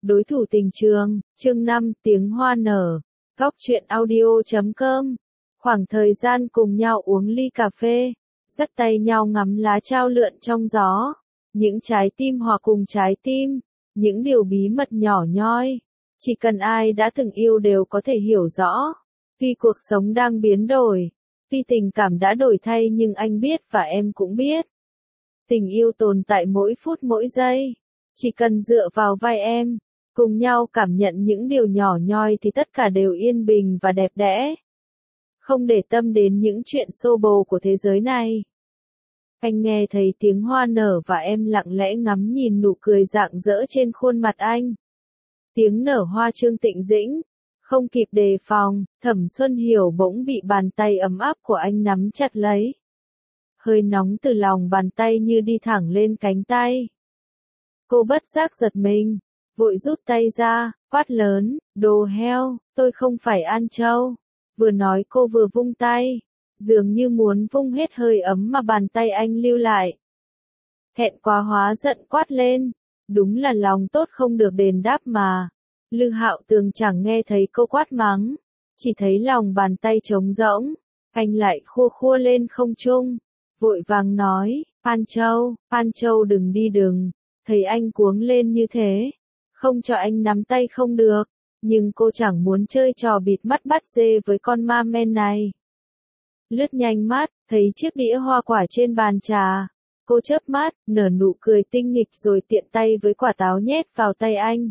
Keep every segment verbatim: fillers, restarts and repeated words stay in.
Đối thủ tình trường, chương năm, tiếng hoa nở. Góc truyện audio chấm com. Khoảng thời gian cùng nhau uống ly cà phê, dắt tay nhau ngắm lá trao lượn trong gió. Những trái tim hòa cùng trái tim, những điều bí mật nhỏ nhoi. Chỉ cần ai đã từng yêu đều có thể hiểu rõ. Tuy cuộc sống đang biến đổi, tuy tình cảm đã đổi thay nhưng anh biết và em cũng biết. Tình yêu tồn tại mỗi phút mỗi giây. Chỉ cần dựa vào vai em, cùng nhau cảm nhận những điều nhỏ nhoi thì tất cả đều yên bình và đẹp đẽ. Không để tâm đến những chuyện xô bồ của thế giới này. Anh nghe thấy tiếng hoa nở và em lặng lẽ ngắm nhìn nụ cười rạng rỡ trên khuôn mặt anh. Tiếng nở hoa Trương Tịnh Dĩnh. Không kịp đề phòng, Thẩm Xuân Hiểu bỗng bị bàn tay ấm áp của anh nắm chặt lấy. Hơi nóng từ lòng bàn tay như đi thẳng lên cánh tay. Cô bất giác giật mình, vội rút tay ra, quát lớn, đồ heo, tôi không phải An Châu. Vừa nói cô vừa vung tay, dường như muốn vung hết hơi ấm mà bàn tay anh lưu lại. Thẹn quá hóa giận quát lên, đúng là lòng tốt không được đền đáp mà. Lư Hạo Tường chẳng nghe thấy cô quát mắng, chỉ thấy lòng bàn tay trống rỗng, anh lại khua khua lên không trung, vội vàng nói, An Châu, An Châu đừng đi đừng. Thấy anh cuống lên như thế, không cho anh nắm tay không được, nhưng cô chẳng muốn chơi trò bịt mắt bắt dê với con ma men này. Lướt nhanh mắt, thấy chiếc đĩa hoa quả trên bàn trà, cô chớp mắt, nở nụ cười tinh nghịch rồi tiện tay với quả táo nhét vào tay anh.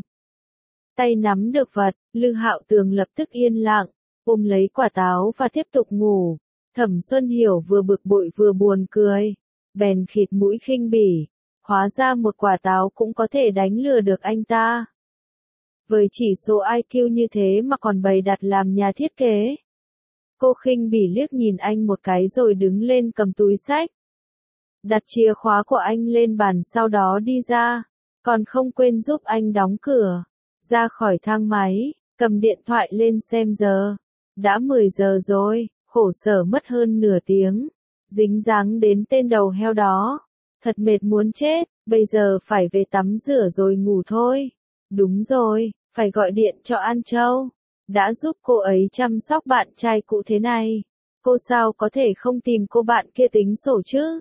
Tay nắm được vật, Lư Hạo Tường lập tức yên lặng, ôm lấy quả táo và tiếp tục ngủ. Thẩm Xuân Hiểu vừa bực bội vừa buồn cười, bèn khịt mũi khinh bỉ. Hóa ra một quả táo cũng có thể đánh lừa được anh ta. Với chỉ số i kiu như thế mà còn bày đặt làm nhà thiết kế. Cô khinh bỉ liếc nhìn anh một cái rồi đứng lên cầm túi xách. Đặt chìa khóa của anh lên bàn sau đó đi ra, còn không quên giúp anh đóng cửa. Ra khỏi thang máy, cầm điện thoại lên xem giờ. Đã mười giờ rồi, khổ sở mất hơn nửa tiếng. Dính dáng đến tên đầu heo đó. Thật mệt muốn chết, bây giờ phải về tắm rửa rồi ngủ thôi. Đúng rồi, phải gọi điện cho An Châu. Đã giúp cô ấy chăm sóc bạn trai cũ thế này. Cô sao có thể không tìm cô bạn kia tính sổ chứ?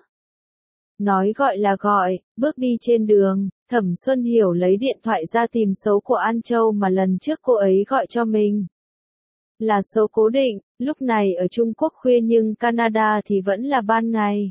Nói gọi là gọi, bước đi trên đường, Thẩm Xuân Hiểu lấy điện thoại ra tìm số của An Châu mà lần trước cô ấy gọi cho mình. Là số cố định, lúc này ở Trung Quốc khuya nhưng Canada thì vẫn là ban ngày.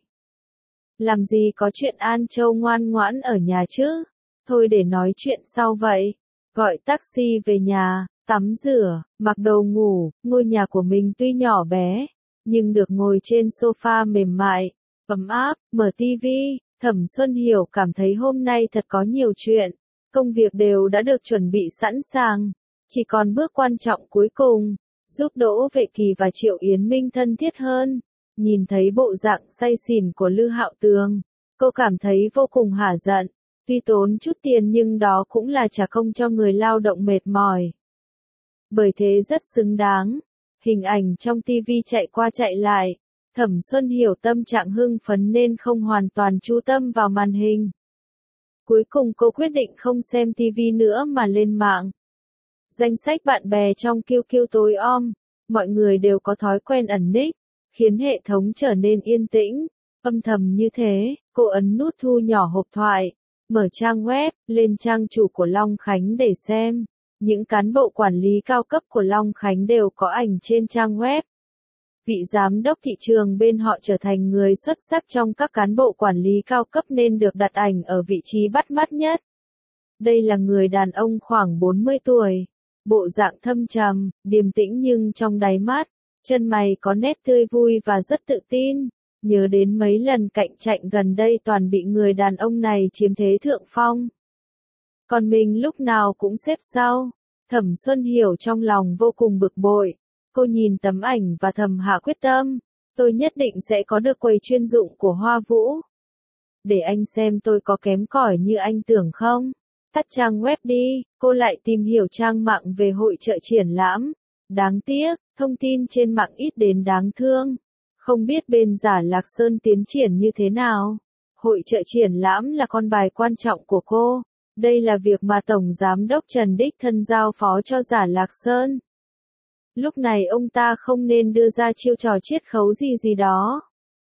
Làm gì có chuyện An Châu ngoan ngoãn ở nhà chứ? Thôi để nói chuyện sau vậy. Gọi taxi về nhà, tắm rửa, mặc đồ ngủ, ngôi nhà của mình tuy nhỏ bé, nhưng được ngồi trên sofa mềm mại, ấm áp, mở tivi, Thẩm Xuân Hiểu cảm thấy hôm nay thật có nhiều chuyện. Công việc đều đã được chuẩn bị sẵn sàng, chỉ còn bước quan trọng cuối cùng, giúp Đỗ Vệ Kỳ và Triệu Yến Minh thân thiết hơn. Nhìn thấy bộ dạng say xỉn của Lư Hạo Tường, cô cảm thấy vô cùng hả giận. Tuy tốn chút tiền nhưng đó cũng là trả công cho người lao động mệt mỏi. Bởi thế rất xứng đáng. Hình ảnh trong tivi chạy qua chạy lại. Thẩm Xuân Hiểu tâm trạng hưng phấn nên không hoàn toàn chú tâm vào màn hình. Cuối cùng cô quyết định không xem tivi nữa mà lên mạng. Danh sách bạn bè trong quy quy tối om, mọi người đều có thói quen ẩn nick, khiến hệ thống trở nên yên tĩnh, âm thầm như thế. Cô ấn nút thu nhỏ hộp thoại, mở trang web, lên trang chủ của Long Khánh để xem. Những cán bộ quản lý cao cấp của Long Khánh đều có ảnh trên trang web. Vị giám đốc thị trường bên họ trở thành người xuất sắc trong các cán bộ quản lý cao cấp nên được đặt ảnh ở vị trí bắt mắt nhất. Đây là người đàn ông khoảng bốn mươi tuổi, bộ dạng thâm trầm, điềm tĩnh nhưng trong đáy mắt, chân mày có nét tươi vui và rất tự tin. Nhớ đến mấy lần cạnh tranh gần đây toàn bị người đàn ông này chiếm thế thượng phong. Còn mình lúc nào cũng xếp sau. Thẩm Xuân Hiểu trong lòng vô cùng bực bội. Cô nhìn tấm ảnh và thầm hạ quyết tâm. Tôi nhất định sẽ có được quầy chuyên dụng của Hoa Vũ. Để anh xem tôi có kém cỏi như anh tưởng không? Tắt trang web đi, cô lại tìm hiểu trang mạng về hội chợ triển lãm. Đáng tiếc, thông tin trên mạng ít đến đáng thương. Không biết bên Giả Lạc Sơn tiến triển như thế nào. Hội chợ triển lãm là con bài quan trọng của cô. Đây là việc mà Tổng Giám đốc Trần đích thân giao phó cho Giả Lạc Sơn. Lúc này ông ta không nên đưa ra chiêu trò chiết khấu gì gì đó.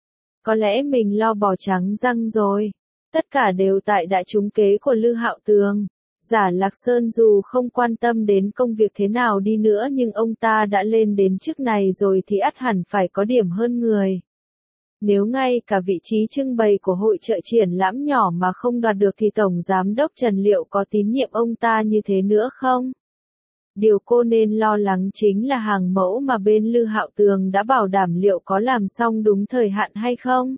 Có lẽ mình lo bò trắng răng rồi. Tất cả đều tại đại trúng kế của Lư Hạo Tường. Giả Lạc Sơn dù không quan tâm đến công việc thế nào đi nữa nhưng ông ta đã lên đến chức này rồi thì ắt hẳn phải có điểm hơn người. Nếu ngay cả vị trí trưng bày của hội chợ triển lãm nhỏ mà không đoạt được thì Tổng Giám đốc Trần liệu có tín nhiệm ông ta như thế nữa không? Điều cô nên lo lắng chính là hàng mẫu mà bên Lư Hạo Tường đã bảo đảm liệu có làm xong đúng thời hạn hay không.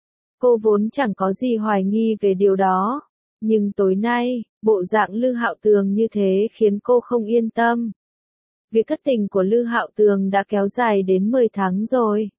Cô vốn chẳng có gì hoài nghi về điều đó. Nhưng tối nay, bộ dạng Lư Hạo Tường như thế khiến cô không yên tâm. Việc thất tình của Lư Hạo Tường đã kéo dài đến mười tháng rồi.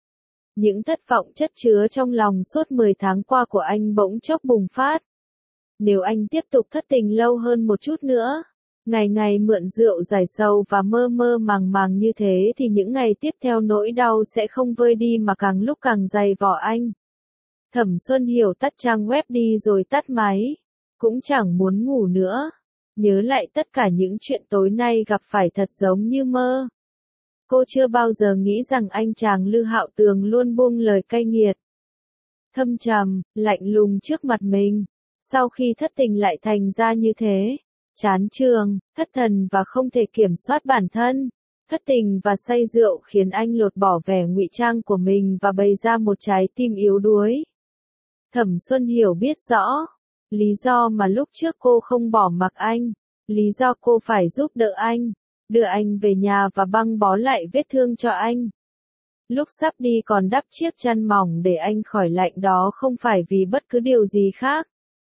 Những thất vọng chất chứa trong lòng suốt mười tháng qua của anh bỗng chốc bùng phát. Nếu anh tiếp tục thất tình lâu hơn một chút nữa, ngày ngày mượn rượu giải sầu và mơ mơ màng màng như thế thì những ngày tiếp theo nỗi đau sẽ không vơi đi mà càng lúc càng dày vò anh. Thẩm Xuân Hiểu tắt trang web đi rồi tắt máy. Cũng chẳng muốn ngủ nữa. Nhớ lại tất cả những chuyện tối nay gặp phải thật giống như mơ. Cô chưa bao giờ nghĩ rằng anh chàng Lư Hạo Tường luôn buông lời cay nghiệt. Thâm trầm, lạnh lùng trước mặt mình. Sau khi thất tình lại thành ra như thế. Chán chường, thất thần và không thể kiểm soát bản thân. Thất tình và say rượu khiến anh lột bỏ vẻ ngụy trang của mình và bày ra một trái tim yếu đuối. Thẩm Xuân Hiểu biết rõ. Lý do mà lúc trước cô không bỏ mặc anh. Lý do cô phải giúp đỡ anh. Đưa anh về nhà và băng bó lại vết thương cho anh. Lúc sắp đi còn đắp chiếc chăn mỏng để anh khỏi lạnh đó không phải vì bất cứ điều gì khác.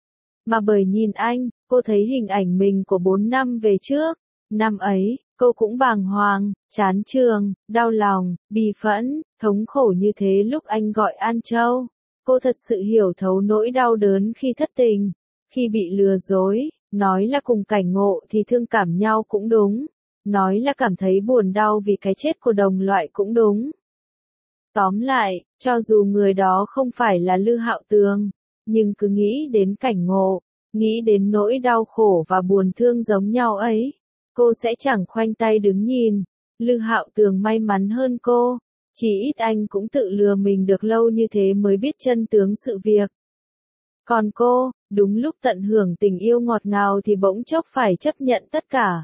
Mà bởi nhìn anh, cô thấy hình ảnh mình của bốn năm về trước. Năm ấy, cô cũng bàng hoàng, chán chường, đau lòng, bi phẫn, thống khổ như thế lúc anh gọi An Châu. Cô thật sự hiểu thấu nỗi đau đớn khi thất tình, khi bị lừa dối, nói là cùng cảnh ngộ thì thương cảm nhau cũng đúng, nói là cảm thấy buồn đau vì cái chết của đồng loại cũng đúng. Tóm lại, cho dù người đó không phải là Lư Hạo Tường, nhưng cứ nghĩ đến cảnh ngộ, nghĩ đến nỗi đau khổ và buồn thương giống nhau ấy, cô sẽ chẳng khoanh tay đứng nhìn. Lư Hạo Tường may mắn hơn cô. Chỉ ít anh cũng tự lừa mình được lâu như thế mới biết chân tướng sự việc. Còn cô, đúng lúc tận hưởng tình yêu ngọt ngào thì bỗng chốc phải chấp nhận tất cả.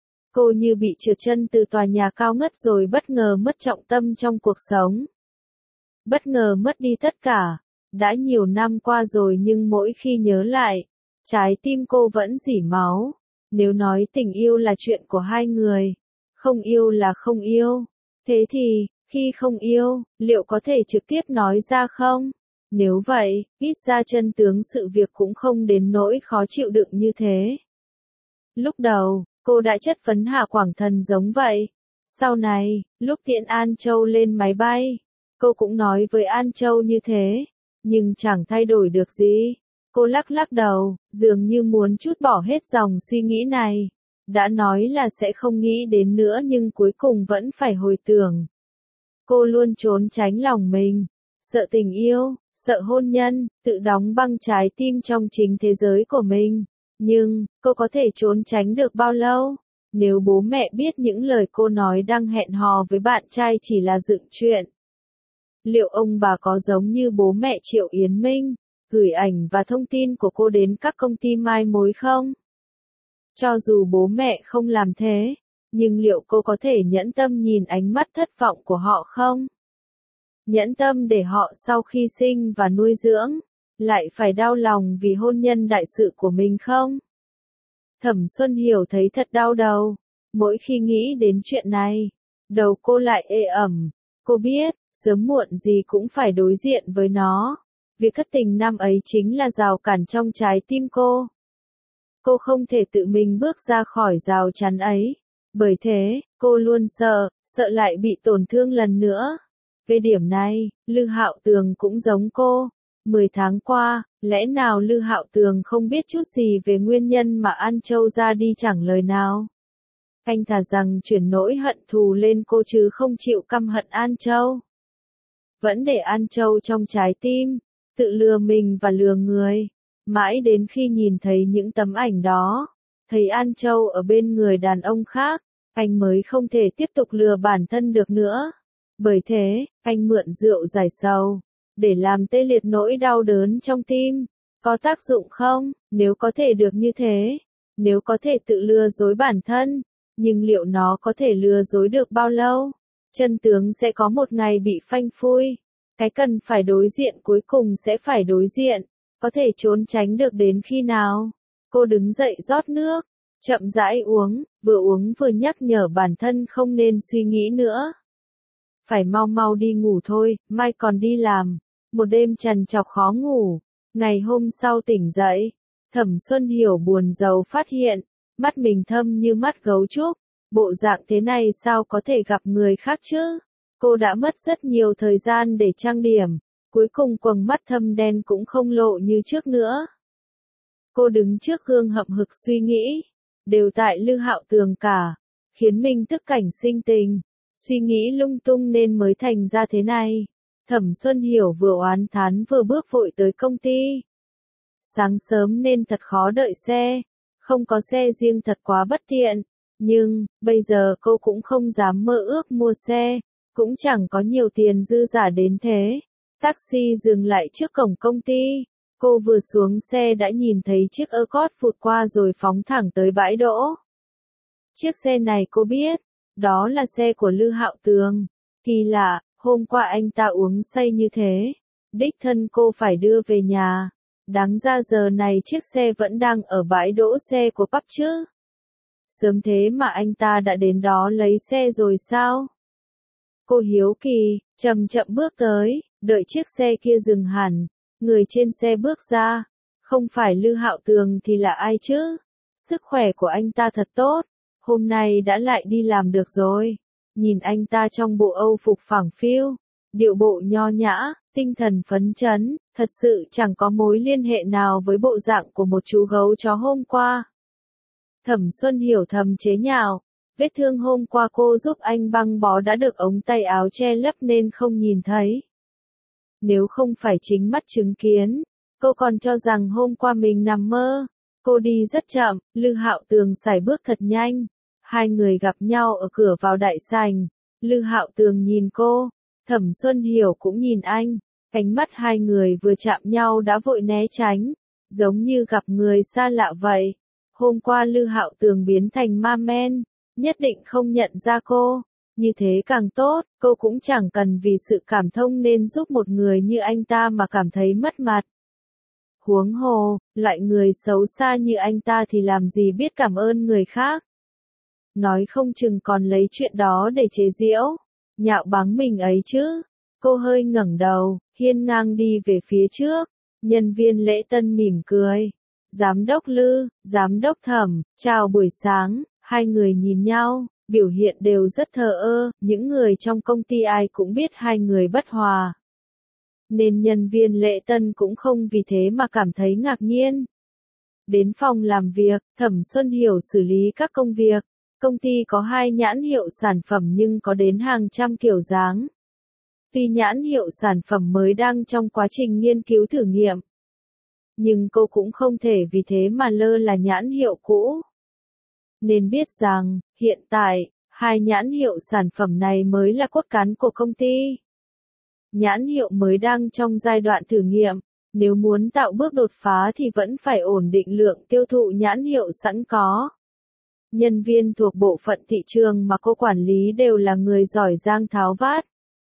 Cô như bị trượt chân từ tòa nhà cao ngất rồi bất ngờ mất trọng tâm trong cuộc sống. Bất ngờ mất đi tất cả. Đã nhiều năm qua rồi nhưng mỗi khi nhớ lại, trái tim cô vẫn rỉ máu. Nếu nói tình yêu là chuyện của hai người, không yêu là không yêu. Thế thì, khi không yêu, liệu có thể trực tiếp nói ra không? Nếu vậy, ít ra chân tướng sự việc cũng không đến nỗi khó chịu đựng như thế. Lúc đầu, cô đã chất vấn Hạ Quảng Thần giống vậy. Sau này, lúc tiễn An Châu lên máy bay, cô cũng nói với An Châu như thế, nhưng chẳng thay đổi được gì. Cô lắc lắc đầu, dường như muốn trút bỏ hết dòng suy nghĩ này. Đã nói là sẽ không nghĩ đến nữa nhưng cuối cùng vẫn phải hồi tưởng. Cô luôn trốn tránh lòng mình, sợ tình yêu, sợ hôn nhân, tự đóng băng trái tim trong chính thế giới của mình. Nhưng, cô có thể trốn tránh được bao lâu? Nếu bố mẹ biết những lời cô nói đang hẹn hò với bạn trai chỉ là dựng chuyện. Liệu ông bà có giống như bố mẹ Triệu Yến Minh, gửi ảnh và thông tin của cô đến các công ty mai mối không? Cho dù bố mẹ không làm thế, nhưng liệu cô có thể nhẫn tâm nhìn ánh mắt thất vọng của họ không? Nhẫn tâm để họ sau khi sinh và nuôi dưỡng, lại phải đau lòng vì hôn nhân đại sự của mình không? Thẩm Xuân Hiểu thấy thật đau đầu. Mỗi khi nghĩ đến chuyện này, đầu cô lại ê ẩm. Cô biết, sớm muộn gì cũng phải đối diện với nó. Việc thất tình năm ấy chính là rào cản trong trái tim cô. Cô không thể tự mình bước ra khỏi rào chắn ấy. Bởi thế, cô luôn sợ, sợ lại bị tổn thương lần nữa. Về điểm này, Lư Hạo Tường cũng giống cô. Mười tháng qua, lẽ nào Lư Hạo Tường không biết chút gì về nguyên nhân mà An Châu ra đi chẳng lời nào? Anh thà rằng chuyển nỗi hận thù lên cô chứ không chịu căm hận An Châu. Vẫn để An Châu trong trái tim, tự lừa mình và lừa người. Mãi đến khi nhìn thấy những tấm ảnh đó, thấy An Châu ở bên người đàn ông khác, anh mới không thể tiếp tục lừa bản thân được nữa. Bởi thế, anh mượn rượu giải sầu, để làm tê liệt nỗi đau đớn trong tim. Có tác dụng không? Nếu có thể được như thế, nếu có thể tự lừa dối bản thân, nhưng liệu nó có thể lừa dối được bao lâu? Chân tướng sẽ có một ngày bị phanh phui. Cái cần phải đối diện cuối cùng sẽ phải đối diện. Có thể trốn tránh được đến khi nào? Cô đứng dậy rót nước, chậm rãi uống, vừa uống vừa nhắc nhở bản thân không nên suy nghĩ nữa. Phải mau mau đi ngủ thôi, mai còn đi làm. Một đêm trằn trọc khó ngủ. Ngày hôm sau tỉnh dậy, Thẩm Xuân Hiểu buồn rầu phát hiện, mắt mình thâm như mắt gấu trúc. Bộ dạng thế này sao có thể gặp người khác chứ? Cô đã mất rất nhiều thời gian để trang điểm, cuối cùng quầng mắt thâm đen cũng không lộ như trước nữa. Cô đứng trước gương hậm hực suy nghĩ, đều tại Lư Hạo Tường cả, khiến mình tức cảnh sinh tình, suy nghĩ lung tung nên mới thành ra thế này. Thẩm Xuân Hiểu vừa oán thán vừa bước vội tới công ty. Sáng sớm nên thật khó đợi xe, không có xe riêng thật quá bất tiện, nhưng, bây giờ cô cũng không dám mơ ước mua xe, cũng chẳng có nhiều tiền dư giả đến thế. Taxi dừng lại trước cổng công ty, cô vừa xuống xe đã nhìn thấy chiếc Accord vụt qua rồi phóng thẳng tới bãi đỗ. Chiếc xe này cô biết, đó là xe của Lư Hạo Tường. Kỳ lạ, hôm qua anh ta uống say như thế, đích thân cô phải đưa về nhà. Đáng ra giờ này chiếc xe vẫn đang ở bãi đỗ xe của pub chứ. Sớm thế mà anh ta đã đến đó lấy xe rồi sao? Cô hiếu kỳ, chậm chậm bước tới, đợi chiếc xe kia dừng hẳn, người trên xe bước ra, không phải Lư Hạo Tường thì là ai chứ? Sức khỏe của anh ta thật tốt, hôm nay đã lại đi làm được rồi. Nhìn anh ta trong bộ Âu phục phẳng phiu, điệu bộ nho nhã, tinh thần phấn chấn, thật sự chẳng có mối liên hệ nào với bộ dạng của một chú gấu chó hôm qua. Thẩm Xuân Hiểu thầm chế nhạo, vết thương hôm qua cô giúp anh băng bó đã được ống tay áo che lấp nên không nhìn thấy. Nếu không phải chính mắt chứng kiến, cô còn cho rằng hôm qua mình nằm mơ. Cô đi rất chậm, Lư Hạo Tường sải bước thật nhanh. Hai người gặp nhau ở cửa vào đại sảnh. Lư Hạo Tường nhìn cô, Thẩm Xuân Hiểu cũng nhìn anh. Ánh mắt hai người vừa chạm nhau đã vội né tránh, giống như gặp người xa lạ vậy. Hôm qua Lư Hạo Tường biến thành ma men, nhất định không nhận ra cô. Như thế càng tốt, cô cũng chẳng cần vì sự cảm thông nên giúp một người như anh ta mà cảm thấy mất mặt. Huống hồ, loại người xấu xa như anh ta thì làm gì biết cảm ơn người khác. Nói không chừng còn lấy chuyện đó để chế giễu, nhạo báng mình ấy chứ. Cô hơi ngẩng đầu, hiên ngang đi về phía trước. Nhân viên lễ tân mỉm cười. Giám đốc Lư, giám đốc Thẩm, chào buổi sáng. Hai người nhìn nhau, biểu hiện đều rất thờ ơ. Những người trong công ty ai cũng biết hai người bất hòa, nên nhân viên lễ tân cũng không vì thế mà cảm thấy ngạc nhiên. Đến phòng làm việc, Thẩm Xuân Hiểu xử lý các công việc. Công ty có hai nhãn hiệu sản phẩm nhưng có đến hàng trăm kiểu dáng. Tuy nhãn hiệu sản phẩm mới đang trong quá trình nghiên cứu thử nghiệm, nhưng cô cũng không thể vì thế mà lơ là nhãn hiệu cũ. Nên biết rằng, hiện tại, hai nhãn hiệu sản phẩm này mới là cốt cán của công ty. Nhãn hiệu mới đang trong giai đoạn thử nghiệm, nếu muốn tạo bước đột phá thì vẫn phải ổn định lượng tiêu thụ nhãn hiệu sẵn có. Nhân viên thuộc bộ phận thị trường mà cô quản lý đều là người giỏi giang tháo vát.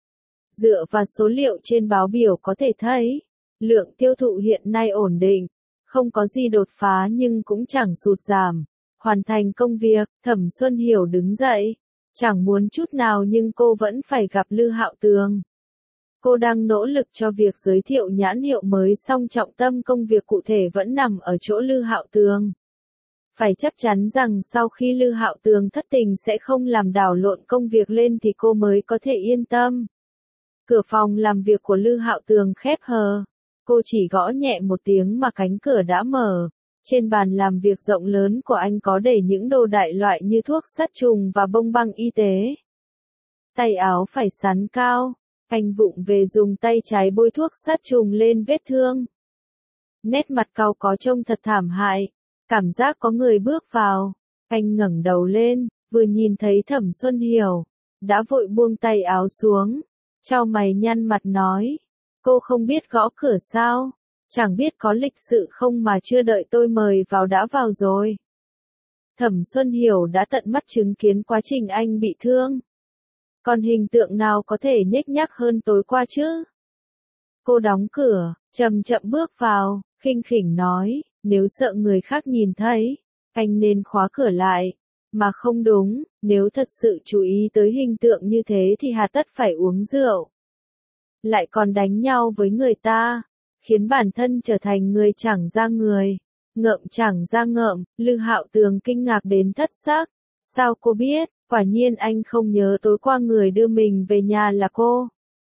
Dựa vào số liệu trên báo biểu có thể thấy, lượng tiêu thụ hiện nay ổn định, không có gì đột phá nhưng cũng chẳng sụt giảm. Hoàn thành công việc, Thẩm Xuân Hiểu đứng dậy, chẳng muốn chút nào nhưng cô vẫn phải gặp Lư Hạo Tường. Cô đang nỗ lực cho việc giới thiệu nhãn hiệu mới song trọng tâm công việc cụ thể vẫn nằm ở chỗ Lư Hạo Tường. Phải chắc chắn rằng sau khi Lư Hạo Tường thất tình sẽ không làm đảo lộn công việc lên thì cô mới có thể yên tâm. Cửa phòng làm việc của Lư Hạo Tường khép hờ. Cô chỉ gõ nhẹ một tiếng mà cánh cửa đã mở. Trên bàn làm việc rộng lớn của anh có để những đồ đại loại như thuốc sát trùng và bông băng y tế. Tay áo phải xắn cao. Anh vụng về dùng tay trái bôi thuốc sát trùng lên vết thương. nét mặt cau có trông thật thảm hại, cảm giác có người bước vào. Anh ngẩng đầu lên, vừa nhìn thấy Thẩm Xuân Hiểu, đã vội buông tay áo xuống, chau mày nhăn mặt nói, cô không biết gõ cửa sao, chẳng biết có lịch sự không mà chưa đợi tôi mời vào đã vào rồi. Thẩm Xuân Hiểu đã tận mắt chứng kiến quá trình anh bị thương. Còn hình tượng nào có thể nhếch nhác hơn tối qua chứ? Cô đóng cửa, chậm chậm bước vào, khinh khỉnh nói, nếu sợ người khác nhìn thấy, anh nên khóa cửa lại. Mà không đúng, nếu thật sự chú ý tới hình tượng như thế thì hà tất phải uống rượu. Lại còn đánh nhau với người ta, khiến bản thân trở thành người chẳng ra người, ngợm chẳng ra ngợm. Lư Hạo Tường kinh ngạc đến thất sắc. Sao cô biết? Quả nhiên anh không nhớ tối qua người đưa mình về nhà là cô.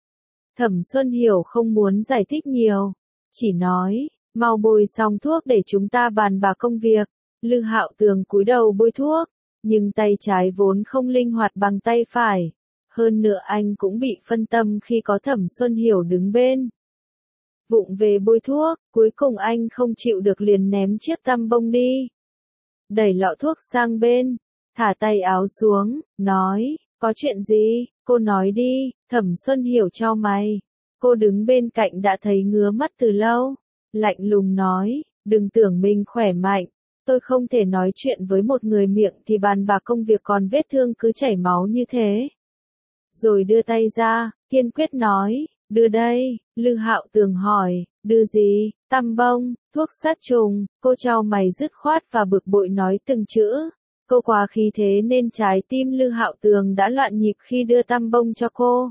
Thẩm Xuân Hiểu không muốn giải thích nhiều, chỉ nói, mau bôi xong thuốc để chúng ta bàn bạc công việc. Lư Hạo Tường cúi đầu bôi thuốc, nhưng tay trái vốn không linh hoạt bằng tay phải. Hơn nữa anh cũng bị phân tâm khi có Thẩm Xuân Hiểu đứng bên. Vụng về bôi thuốc, cuối cùng anh không chịu được liền ném chiếc tăm bông đi. Đẩy lọ thuốc sang bên, thả tay áo xuống, nói, có chuyện gì, cô nói đi. Thẩm Xuân Hiểu chau mày, cô đứng bên cạnh đã thấy ngứa mắt từ lâu, lạnh lùng nói, đừng tưởng mình khỏe mạnh, tôi không thể nói chuyện với một người miệng thì bàn bạc công việc còn vết thương cứ chảy máu như thế. Rồi đưa tay ra, kiên quyết nói, đưa đây. Lư Hạo Tường hỏi, đưa gì? Tăm bông, thuốc sát trùng. Cô chau mày dứt khoát và bực bội nói từng chữ. Cô quá khí thế nên trái tim Lư Hạo Tường đã loạn nhịp khi đưa tăm bông cho cô.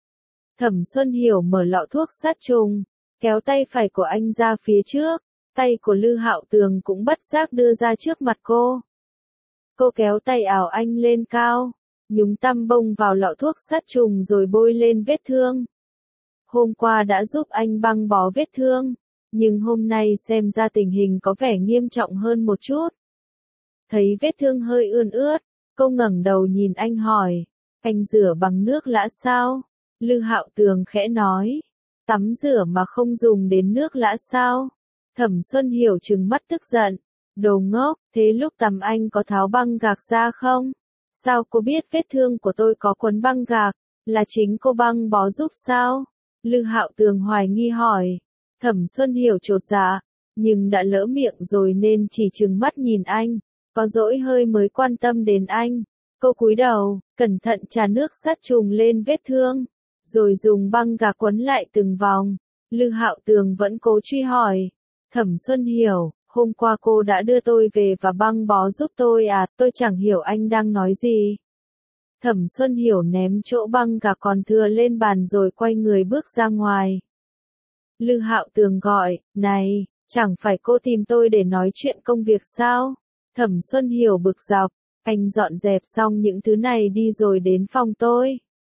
Thẩm Xuân Hiểu mở lọ thuốc sát trùng, kéo tay phải của anh ra phía trước, tay của Lư Hạo Tường cũng bất giác đưa ra trước mặt cô. Cô kéo tay áo anh lên cao, nhúng tăm bông vào lọ thuốc sát trùng rồi bôi lên vết thương. Hôm qua đã giúp anh băng bó vết thương, nhưng hôm nay xem ra tình hình có vẻ nghiêm trọng hơn một chút. Thấy vết thương hơi ươn ướt, cô ngẩng đầu nhìn anh hỏi, anh rửa bằng nước lã sao? Lư Hạo Tường khẽ nói, tắm rửa mà không dùng đến nước lã sao? Thẩm Xuân Hiểu trừng mắt tức giận, đồ ngốc, thế lúc tắm anh có tháo băng gạc ra không? Sao cô biết vết thương của tôi có quấn băng gạc, là chính cô băng bó giúp sao? Lư Hạo Tường hoài nghi hỏi. Thẩm Xuân Hiểu chột dạ, nhưng đã lỡ miệng rồi nên chỉ trừng mắt nhìn anh, có dỗi hơi mới quan tâm đến anh. Cô cúi đầu, cẩn thận trà nước sát trùng lên vết thương, rồi dùng băng gạc quấn lại từng vòng. Lư Hạo Tường vẫn cố truy hỏi. Thẩm Xuân Hiểu, hôm qua cô đã đưa tôi về và băng bó giúp tôi à, tôi chẳng hiểu anh đang nói gì. Thẩm Xuân Hiểu ném chỗ băng gạc còn thừa lên bàn rồi quay người bước ra ngoài. Lư Hạo Tường gọi, này, chẳng phải cô tìm tôi để nói chuyện công việc sao? Thẩm Xuân Hiểu bực dọc, anh dọn dẹp xong những thứ này đi rồi đến phòng tôi.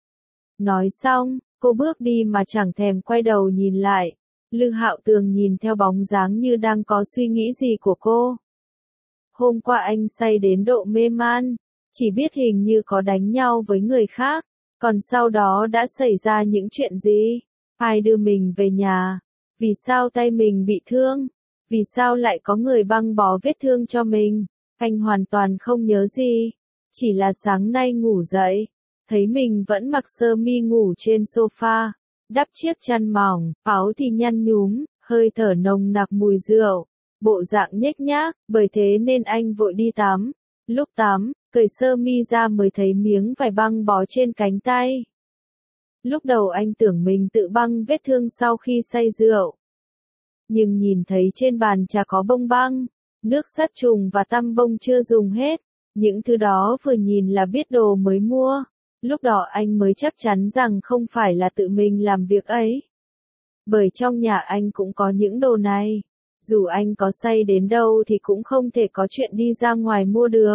Nói xong, cô bước đi mà chẳng thèm quay đầu nhìn lại. Lư Hạo Tường nhìn theo bóng dáng như đang có suy nghĩ gì của cô. Hôm qua anh say đến độ mê man, chỉ biết hình như có đánh nhau với người khác, còn sau đó đã xảy ra những chuyện gì? Ai đưa mình về nhà? Vì sao tay mình bị thương? Vì sao lại có người băng bó vết thương cho mình? Anh hoàn toàn không nhớ gì. Chỉ là sáng nay ngủ dậy, thấy mình vẫn mặc sơ mi ngủ trên sofa, đắp chiếc chăn mỏng, áo thì nhăn nhúm, hơi thở nồng nặc mùi rượu, bộ dạng nhếch nhác, bởi thế nên anh vội đi tắm. Lúc tắm, cởi sơ mi ra mới thấy miếng vải băng bó trên cánh tay. Lúc đầu anh tưởng mình tự băng vết thương sau khi say rượu. Nhưng nhìn thấy trên bàn trà có bông băng, nước sát trùng và tăm bông chưa dùng hết. Những thứ đó vừa nhìn là biết đồ mới mua. Lúc đó anh mới chắc chắn rằng không phải là tự mình làm việc ấy. Bởi trong nhà anh cũng có những đồ này. Dù anh có say đến đâu thì cũng không thể có chuyện đi ra ngoài mua được.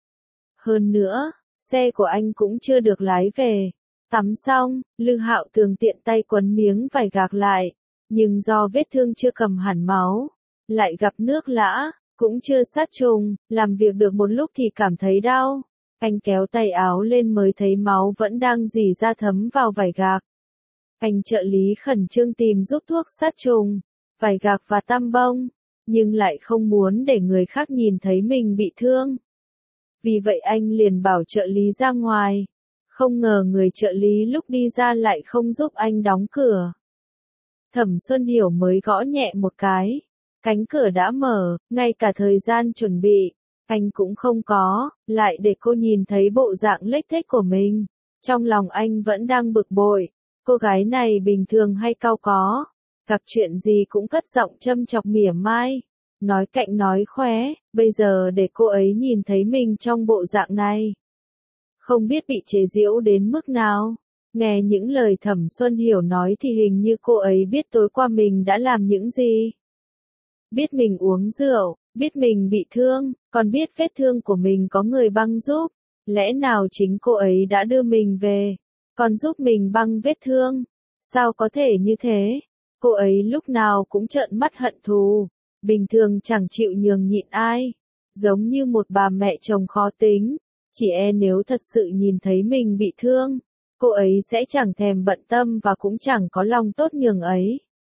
Hơn nữa, xe của anh cũng chưa được lái về. Tắm xong, Lư Hạo Tường tiện tay quấn miếng vải gạc lại. Nhưng do vết thương chưa cầm hẳn máu, lại gặp nước lã, cũng chưa sát trùng, làm việc được một lúc thì cảm thấy đau. Anh kéo tay áo lên mới thấy máu vẫn đang rỉ ra thấm vào vải gạc. Anh trợ lý khẩn trương tìm giúp thuốc sát trùng, vải gạc và tăm bông, nhưng lại không muốn để người khác nhìn thấy mình bị thương. Vì vậy anh liền bảo trợ lý ra ngoài. Không ngờ người trợ lý lúc đi ra lại không giúp anh đóng cửa. Thẩm Xuân Hiểu mới gõ nhẹ một cái. Cánh cửa đã mở, ngay cả thời gian chuẩn bị, anh cũng không có, lại để cô nhìn thấy bộ dạng lếch thếch của mình. Trong lòng anh vẫn đang bực bội. Cô gái này bình thường hay cau có, gặp chuyện gì cũng cất giọng châm chọc mỉa mai. Nói cạnh nói khóe, bây giờ để cô ấy nhìn thấy mình trong bộ dạng này. Không biết bị chế giễu đến mức nào. Nghe những lời Thẩm Xuân Hiểu nói thì hình như cô ấy biết tối qua mình đã làm những gì. Biết mình uống rượu, biết mình bị thương, còn biết vết thương của mình có người băng giúp. Lẽ nào chính cô ấy đã đưa mình về, còn giúp mình băng vết thương? Sao có thể như thế? Cô ấy lúc nào cũng trợn mắt hận thù, bình thường chẳng chịu nhường nhịn ai, giống như một bà mẹ chồng khó tính. Chỉ e nếu thật sự nhìn thấy mình bị thương, cô ấy sẽ chẳng thèm bận tâm và cũng chẳng có lòng tốt nhường ấy.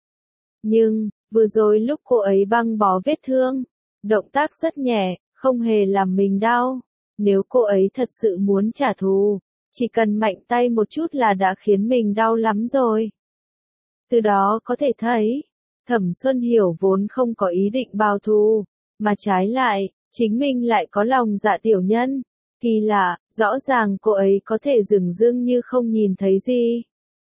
Nhưng, vừa rồi lúc cô ấy băng bó vết thương, động tác rất nhẹ, không hề làm mình đau. Nếu cô ấy thật sự muốn trả thù, chỉ cần mạnh tay một chút là đã khiến mình đau lắm rồi. Từ đó có thể thấy, Thẩm Xuân Hiểu vốn không có ý định báo thù, mà trái lại, chính mình lại có lòng dạ tiểu nhân. Kỳ lạ, rõ ràng cô ấy có thể dửng dưng như không nhìn thấy gì.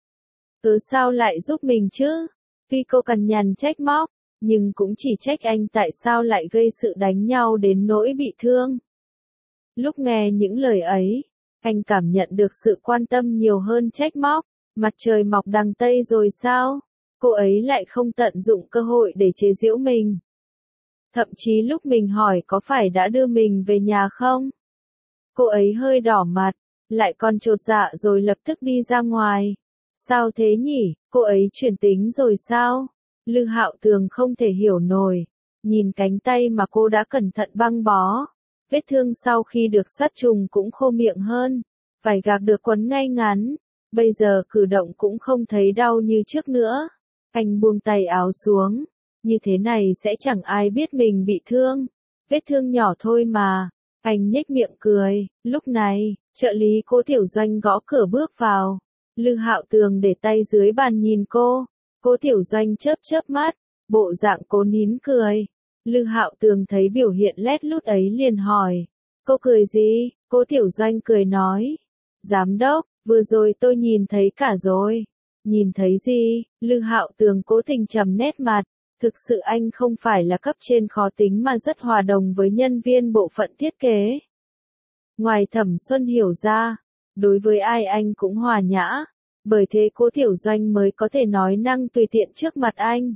Cứ sao lại giúp mình chứ? Tuy cô cằn nhằn trách móc, nhưng cũng chỉ trách anh tại sao lại gây sự đánh nhau đến nỗi bị thương. Lúc nghe những lời ấy, anh cảm nhận được sự quan tâm nhiều hơn trách móc. Mặt trời mọc đằng Tây rồi sao? Cô ấy lại không tận dụng cơ hội để chế giễu mình. Thậm chí lúc mình hỏi có phải đã đưa mình về nhà không? Cô ấy hơi đỏ mặt, lại còn chột dạ rồi lập tức đi ra ngoài. Sao thế nhỉ, cô ấy chuyển tính rồi sao? Lư Hạo Tường không thể hiểu nổi. Nhìn cánh tay mà cô đã cẩn thận băng bó. Vết thương sau khi được sát trùng cũng khô miệng hơn. Vải gạc được quấn ngay ngắn. Bây giờ cử động cũng không thấy đau như trước nữa. Anh buông tay áo xuống. Như thế này sẽ chẳng ai biết mình bị thương. Vết thương nhỏ thôi mà. Anh nhếch miệng cười. Lúc này, trợ lý Cố Tiểu Doanh gõ cửa bước vào. Lư Hạo Tường để tay dưới bàn nhìn cô. Cố Tiểu Doanh chớp chớp mắt, bộ dạng cố nín cười. Lư Hạo Tường thấy biểu hiện lét lút ấy liền hỏi. Cô cười gì? Cố Tiểu Doanh cười nói. Giám đốc, vừa rồi tôi nhìn thấy cả rồi. Nhìn thấy gì? Lư Hạo Tường cố tình trầm nét mặt. Thực sự anh không phải là cấp trên khó tính mà rất hòa đồng với nhân viên bộ phận thiết kế. Ngoài Thẩm Xuân Hiểu ra, đối với ai anh cũng hòa nhã. Bởi thế Cố Tiểu Doanh mới có thể nói năng tùy tiện trước mặt anh.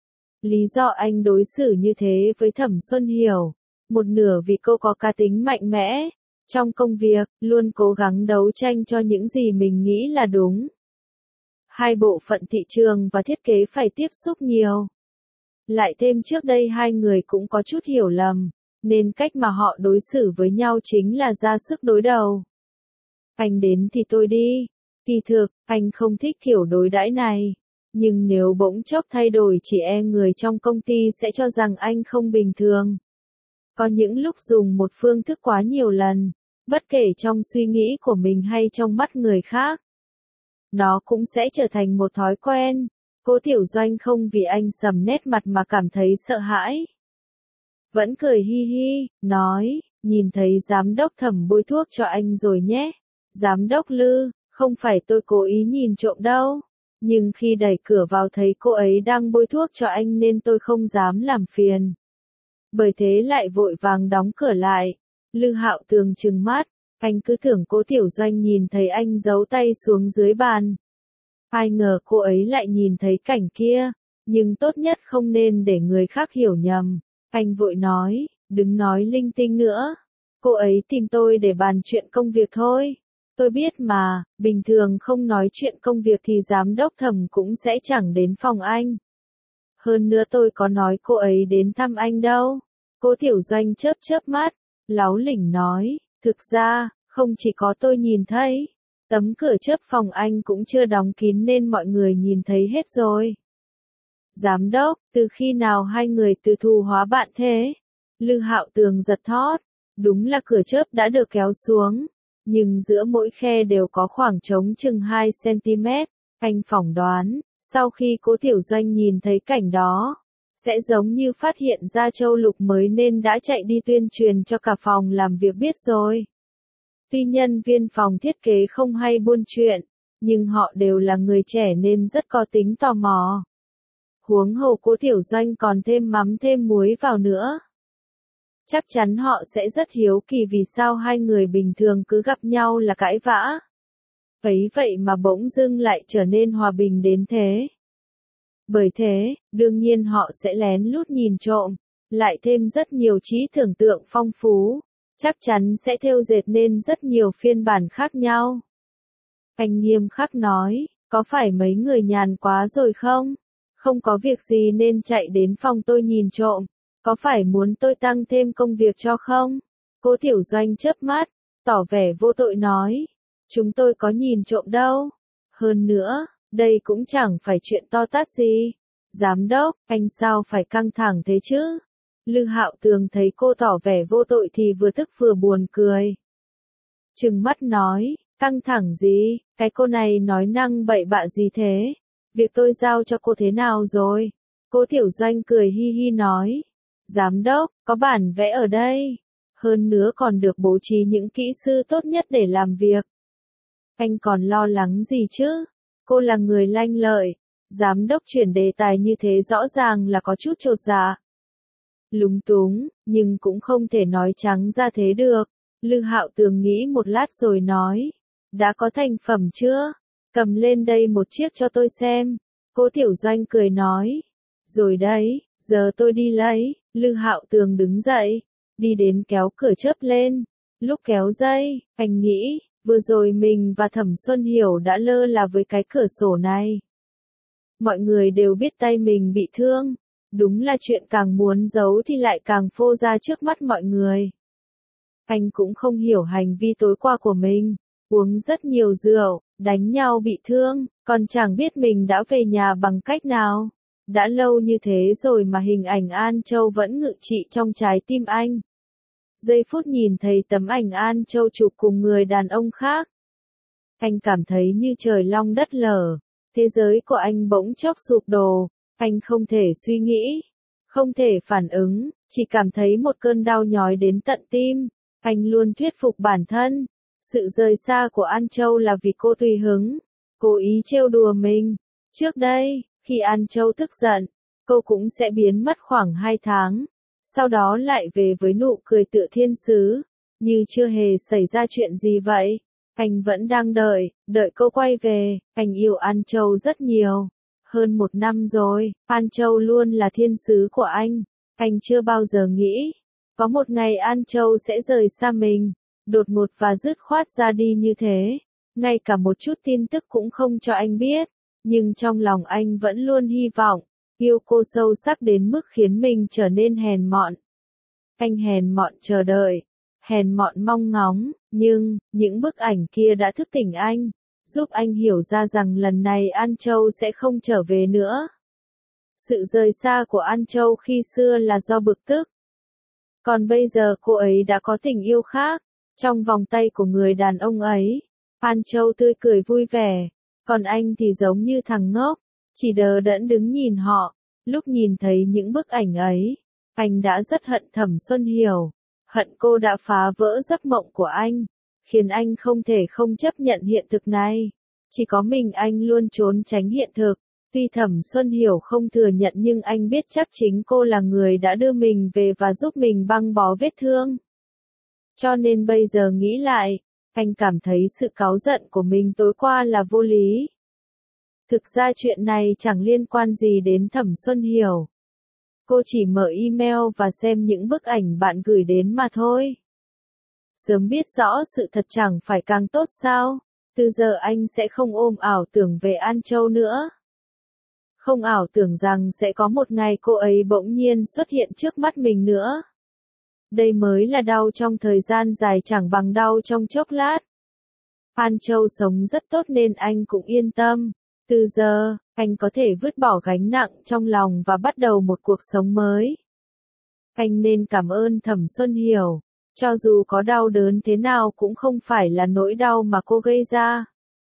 Lý do anh đối xử như thế với Thẩm Xuân Hiểu, một nửa vì cô có cá tính mạnh mẽ, trong công việc, luôn cố gắng đấu tranh cho những gì mình nghĩ là đúng. Hai bộ phận thị trường và thiết kế phải tiếp xúc nhiều. Lại thêm trước đây hai người cũng có chút hiểu lầm, nên cách mà họ đối xử với nhau chính là ra sức đối đầu. Anh đến thì tôi đi. Kỳ thực, anh không thích kiểu đối đãi này. Nhưng nếu bỗng chốc thay đổi chỉ e người trong công ty sẽ cho rằng anh không bình thường. Có những lúc dùng một phương thức quá nhiều lần, bất kể trong suy nghĩ của mình hay trong mắt người khác, nó cũng sẽ trở thành một thói quen. Cố Tiểu Doanh không vì anh sầm nét mặt mà cảm thấy sợ hãi. Vẫn cười hi hi, nói, nhìn thấy giám đốc Thẩm bôi thuốc cho anh rồi nhé. Giám đốc Lư, không phải tôi cố ý nhìn trộm đâu. Nhưng khi đẩy cửa vào thấy cô ấy đang bôi thuốc cho anh nên tôi không dám làm phiền. Bởi thế lại vội vàng đóng cửa lại. Lư Hạo Tường trừng mắt, anh cứ tưởng Cố Tiểu Doanh nhìn thấy anh giấu tay xuống dưới bàn. Ai ngờ cô ấy lại nhìn thấy cảnh kia, nhưng tốt nhất không nên để người khác hiểu nhầm. Anh vội nói, đừng nói linh tinh nữa. Cô ấy tìm tôi để bàn chuyện công việc thôi. Tôi biết mà, bình thường không nói chuyện công việc thì giám đốc Thẩm cũng sẽ chẳng đến phòng anh. Hơn nữa tôi có nói cô ấy đến thăm anh đâu. Cố Tiểu Doanh chớp chớp mắt, láu lỉnh nói, thực ra, không chỉ có tôi nhìn thấy. Tấm cửa chớp phòng anh cũng chưa đóng kín nên mọi người nhìn thấy hết rồi. Giám đốc, từ khi nào hai người từ thù hóa bạn thế? Lư Hạo Tường giật thót. Đúng là cửa chớp đã được kéo xuống. Nhưng giữa mỗi khe đều có khoảng trống chừng hai xăng-ti-mét. Anh phỏng đoán, sau khi Cố Tiểu Doanh nhìn thấy cảnh đó, sẽ giống như phát hiện ra châu lục mới nên đã chạy đi tuyên truyền cho cả phòng làm việc biết rồi. Tuy nhân viên phòng thiết kế không hay buôn chuyện, nhưng họ đều là người trẻ nên rất có tính tò mò. Huống hồ Cố Tiểu Doanh còn thêm mắm thêm muối vào nữa. Chắc chắn họ sẽ rất hiếu kỳ vì sao hai người bình thường cứ gặp nhau là cãi vã. Ấy vậy mà bỗng dưng lại trở nên hòa bình đến thế. Bởi thế, đương nhiên họ sẽ lén lút nhìn trộm, lại thêm rất nhiều trí tưởng tượng phong phú, chắc chắn sẽ thêu dệt nên rất nhiều phiên bản khác nhau. Anh nghiêm khắc nói, có phải mấy người nhàn quá rồi không? Không có việc gì nên chạy đến phòng tôi nhìn trộm, có phải muốn tôi tăng thêm công việc cho không? Cố Tiểu Doanh chớp mắt, tỏ vẻ vô tội nói, chúng tôi có nhìn trộm đâu. Hơn nữa, đây cũng chẳng phải chuyện to tát gì. Giám đốc, anh sao phải căng thẳng thế chứ? Lư Hạo Tường thấy cô tỏ vẻ vô tội thì vừa tức vừa buồn cười. Trừng mắt nói, căng thẳng gì, cái cô này nói năng bậy bạ gì thế? Việc tôi giao cho cô thế nào rồi? Cố Tiểu Doanh cười hi hi nói. Giám đốc, có bản vẽ ở đây. Hơn nữa còn được bố trí những kỹ sư tốt nhất để làm việc. Anh còn lo lắng gì chứ? Cô là người lanh lợi. Giám đốc chuyển đề tài như thế rõ ràng là có chút chột dạ. Lúng túng, nhưng cũng không thể nói trắng ra thế được. Lư Hạo Tường nghĩ một lát rồi nói. Đã có thành phẩm chưa? Cầm lên đây một chiếc cho tôi xem. Cố Tiểu Doanh cười nói. Rồi đấy, giờ tôi đi lấy. Lư Hạo Tường đứng dậy, đi đến kéo cửa chớp lên. Lúc kéo dây, anh nghĩ, vừa rồi mình và Thẩm Xuân Hiểu đã lơ là với cái cửa sổ này. Mọi người đều biết tay mình bị thương. Đúng là chuyện càng muốn giấu thì lại càng phô ra trước mắt mọi người. Anh cũng không hiểu hành vi tối qua của mình. Uống rất nhiều rượu, đánh nhau bị thương, còn chẳng biết mình đã về nhà bằng cách nào. Đã lâu như thế rồi mà hình ảnh An Châu vẫn ngự trị trong trái tim anh. Giây phút nhìn thấy tấm ảnh An Châu chụp cùng người đàn ông khác. Anh cảm thấy như trời long đất lở. Thế giới của anh bỗng chốc sụp đổ. Anh không thể suy nghĩ, không thể phản ứng, chỉ cảm thấy một cơn đau nhói đến tận tim. Anh luôn thuyết phục bản thân. Sự rời xa của An Châu là vì cô tùy hứng, cố ý trêu đùa mình. Trước đây, khi An Châu tức giận, cô cũng sẽ biến mất khoảng hai tháng. Sau đó lại về với nụ cười tựa thiên sứ, như chưa hề xảy ra chuyện gì vậy. Anh vẫn đang đợi, đợi cô quay về. Anh yêu An Châu rất nhiều. Hơn một năm rồi, An Châu luôn là thiên sứ của anh. Anh chưa bao giờ nghĩ, có một ngày An Châu sẽ rời xa mình, đột ngột và dứt khoát ra đi như thế. Ngay cả một chút tin tức cũng không cho anh biết. Nhưng trong lòng anh vẫn luôn hy vọng, yêu cô sâu sắc đến mức khiến mình trở nên hèn mọn. Anh hèn mọn chờ đợi, hèn mọn mong ngóng, nhưng, những bức ảnh kia đã thức tỉnh anh, giúp anh hiểu ra rằng lần này An Châu sẽ không trở về nữa. Sự rời xa của An Châu khi xưa là do bực tức. Còn bây giờ cô ấy đã có tình yêu khác, trong vòng tay của người đàn ông ấy. An Châu tươi cười vui vẻ, còn anh thì giống như thằng ngốc, chỉ đờ đẫn đứng nhìn họ. Lúc nhìn thấy những bức ảnh ấy, anh đã rất hận Thẩm Xuân Hiểu, hận cô đã phá vỡ giấc mộng của anh, khiến anh không thể không chấp nhận hiện thực này. Chỉ có mình anh luôn trốn tránh hiện thực. Tuy Thẩm Xuân Hiểu không thừa nhận nhưng anh biết chắc chính cô là người đã đưa mình về và giúp mình băng bó vết thương. Cho nên bây giờ nghĩ lại, anh cảm thấy sự cáu giận của mình tối qua là vô lý. Thực ra chuyện này chẳng liên quan gì đến Thẩm Xuân Hiểu. Cô chỉ mở email và xem những bức ảnh bạn gửi đến mà thôi. Sớm biết rõ sự thật chẳng phải càng tốt sao? Từ giờ anh sẽ không ôm ảo tưởng về An Châu nữa. Không ảo tưởng rằng sẽ có một ngày cô ấy bỗng nhiên xuất hiện trước mắt mình nữa. Đây mới là đau trong thời gian dài chẳng bằng đau trong chốc lát. An Châu sống rất tốt nên anh cũng yên tâm. Từ giờ, Anh có thể vứt bỏ gánh nặng trong lòng và bắt đầu một cuộc sống mới. Anh nên cảm ơn Thẩm Xuân Hiểu. Cho dù có đau đớn thế nào cũng không phải là nỗi đau mà cô gây ra.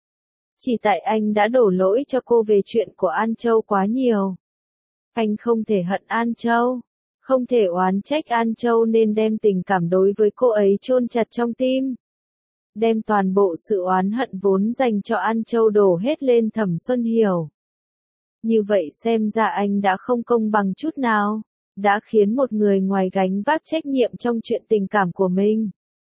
Chỉ tại anh đã đổ lỗi cho cô về chuyện của An Châu quá nhiều. Anh không thể hận An Châu, không thể oán trách An Châu nên đem tình cảm đối với cô ấy chôn chặt trong tim. Đem toàn bộ sự oán hận vốn dành cho An Châu đổ hết lên Thẩm Xuân Hiểu. Như vậy xem ra anh đã không công bằng chút nào, đã khiến một người ngoài gánh vác trách nhiệm trong chuyện tình cảm của mình.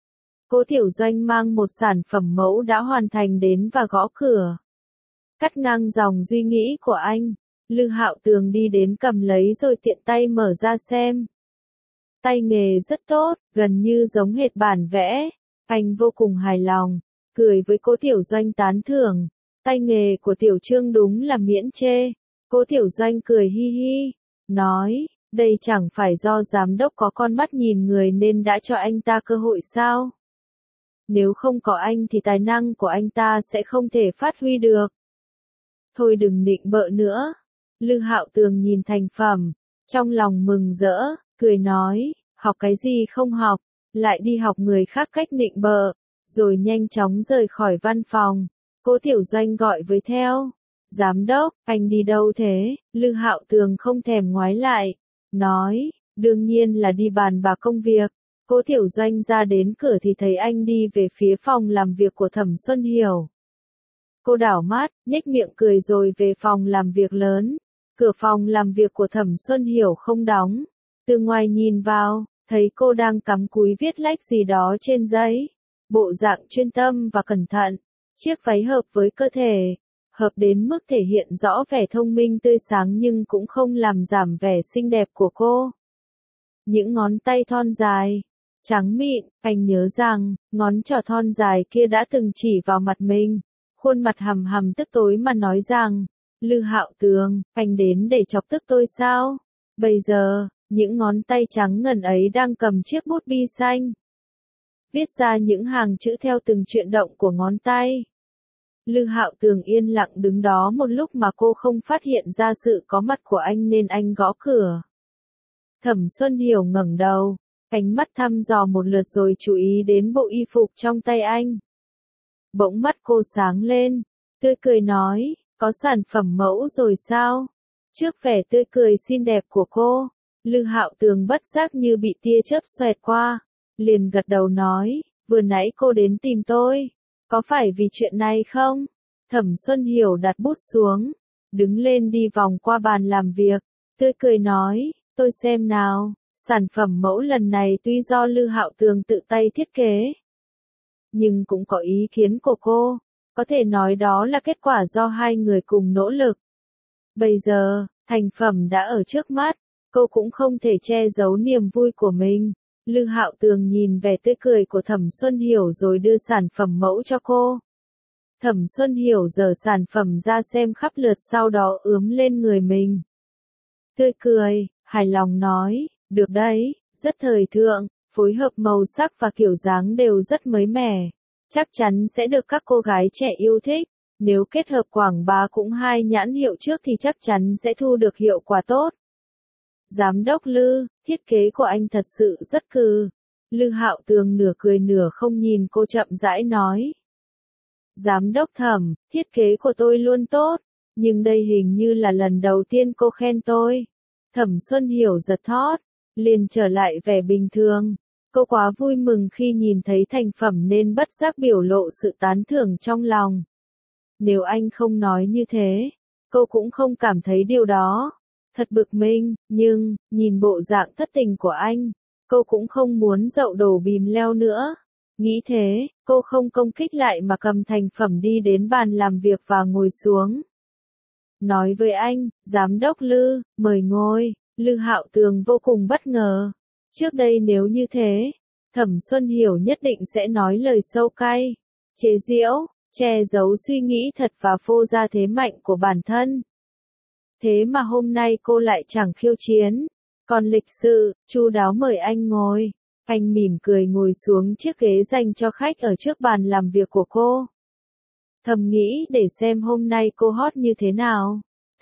Cố Tiểu Doanh mang một sản phẩm mẫu đã hoàn thành đến và gõ cửa. Cắt ngang dòng suy nghĩ của anh, Lư Hạo Tường đi đến cầm lấy rồi tiện tay mở ra xem. Tay nghề rất tốt, gần như giống hệt bản vẽ. Anh vô cùng hài lòng, cười với Cố Tiểu Doanh tán thưởng. Tay nghề của Tiểu Trương đúng là miễn chê. Cố Tiểu Doanh cười hi hi, nói, đây chẳng phải do giám đốc có con mắt nhìn người nên đã cho anh ta cơ hội sao? Nếu không có anh thì tài năng của anh ta sẽ không thể phát huy được. Thôi đừng nịnh bợ nữa. Lư Hạo Tường nhìn thành phẩm, trong lòng mừng rỡ, cười nói, học cái gì không học, lại đi học người khác cách nịnh bợ, rồi nhanh chóng rời khỏi văn phòng. Cố Tiểu Doanh gọi với theo, giám đốc, anh đi đâu thế? Lư Hạo Tường không thèm ngoái lại, nói, đương nhiên là đi bàn bạc công việc. Cố Tiểu Doanh ra đến cửa thì thấy anh đi về phía phòng làm việc của Thẩm Xuân Hiểu. Cô đảo mắt, nhếch miệng cười rồi về phòng làm việc lớn. Cửa phòng làm việc của Thẩm Xuân Hiểu không đóng. Từ ngoài nhìn vào, thấy cô đang cắm cúi viết lách gì đó trên giấy. Bộ dạng chuyên tâm và cẩn thận. Chiếc váy hợp với cơ thể. Hợp đến mức thể hiện rõ vẻ thông minh tươi sáng nhưng cũng không làm giảm vẻ xinh đẹp của cô. Những ngón tay thon dài, trắng mịn, anh nhớ rằng, ngón trỏ thon dài kia đã từng chỉ vào mặt mình. Khuôn mặt hầm hầm tức tối mà nói rằng, Lư Hạo Tường, anh đến để chọc tức tôi sao? Bây giờ, những ngón tay trắng ngần ấy đang cầm chiếc bút bi xanh. Viết ra những hàng chữ theo từng chuyển động của ngón tay. Lư Hạo Tường yên lặng đứng đó một lúc mà cô không phát hiện ra sự có mặt của anh nên anh gõ cửa. Thẩm Xuân Hiểu ngẩng đầu, ánh mắt thăm dò một lượt rồi chú ý đến bộ y phục trong tay anh. Bỗng mắt cô sáng lên, tươi cười nói, có sản phẩm mẫu rồi sao? Trước vẻ tươi cười xinh đẹp của cô, Lư Hạo Tường bất giác như bị tia chớp xoẹt qua, liền gật đầu nói, vừa nãy cô đến tìm tôi, có phải vì chuyện này không? Thẩm Xuân Hiểu đặt bút xuống, đứng lên đi vòng qua bàn làm việc, tươi cười nói, tôi xem nào, sản phẩm mẫu lần này tuy do Lư Hạo Tường tự tay thiết kế, nhưng cũng có ý kiến của cô, có thể nói đó là kết quả do hai người cùng nỗ lực. Bây giờ, thành phẩm đã ở trước mắt, cô cũng không thể che giấu niềm vui của mình. Lư Hạo Tường nhìn vẻ tươi cười của Thẩm Xuân Hiểu rồi đưa sản phẩm mẫu cho cô. Thẩm Xuân Hiểu giở sản phẩm ra xem khắp lượt sau đó ướm lên người mình. Tươi cười, hài lòng nói, được đấy, rất thời thượng, phối hợp màu sắc và kiểu dáng đều rất mới mẻ. Chắc chắn sẽ được các cô gái trẻ yêu thích. Nếu kết hợp quảng bá cũng hai nhãn hiệu trước thì chắc chắn sẽ thu được hiệu quả tốt. Giám đốc Lư, thiết kế của anh thật sự rất cừ. Lư Hạo Tường nửa cười nửa không nhìn cô chậm rãi nói. Giám đốc Thẩm, thiết kế của tôi luôn tốt, nhưng đây hình như là lần đầu tiên cô khen tôi. Thẩm Xuân Hiểu giật thót, liền trở lại vẻ bình thường. Cô quá vui mừng khi nhìn thấy thành phẩm nên bất giác biểu lộ sự tán thưởng trong lòng. Nếu anh không nói như thế, cô cũng không cảm thấy điều đó. Thật bực mình, nhưng, nhìn bộ dạng thất tình của anh, cô cũng không muốn dậu đổ bìm leo nữa. Nghĩ thế, cô không công kích lại mà cầm thành phẩm đi đến bàn làm việc và ngồi xuống. Nói với anh, giám đốc Lư, mời ngồi. Lư Hạo Tường vô cùng bất ngờ. Trước đây nếu như thế, Thẩm Xuân Hiểu nhất định sẽ nói lời sâu cay, chế giễu, che giấu suy nghĩ thật và phô ra thế mạnh của bản thân. Thế mà hôm nay cô lại chẳng khiêu chiến, còn lịch sự, chu đáo mời anh ngồi. Anh mỉm cười ngồi xuống chiếc ghế dành cho khách ở trước bàn làm việc của cô. Thầm nghĩ để xem hôm nay cô hot như thế nào.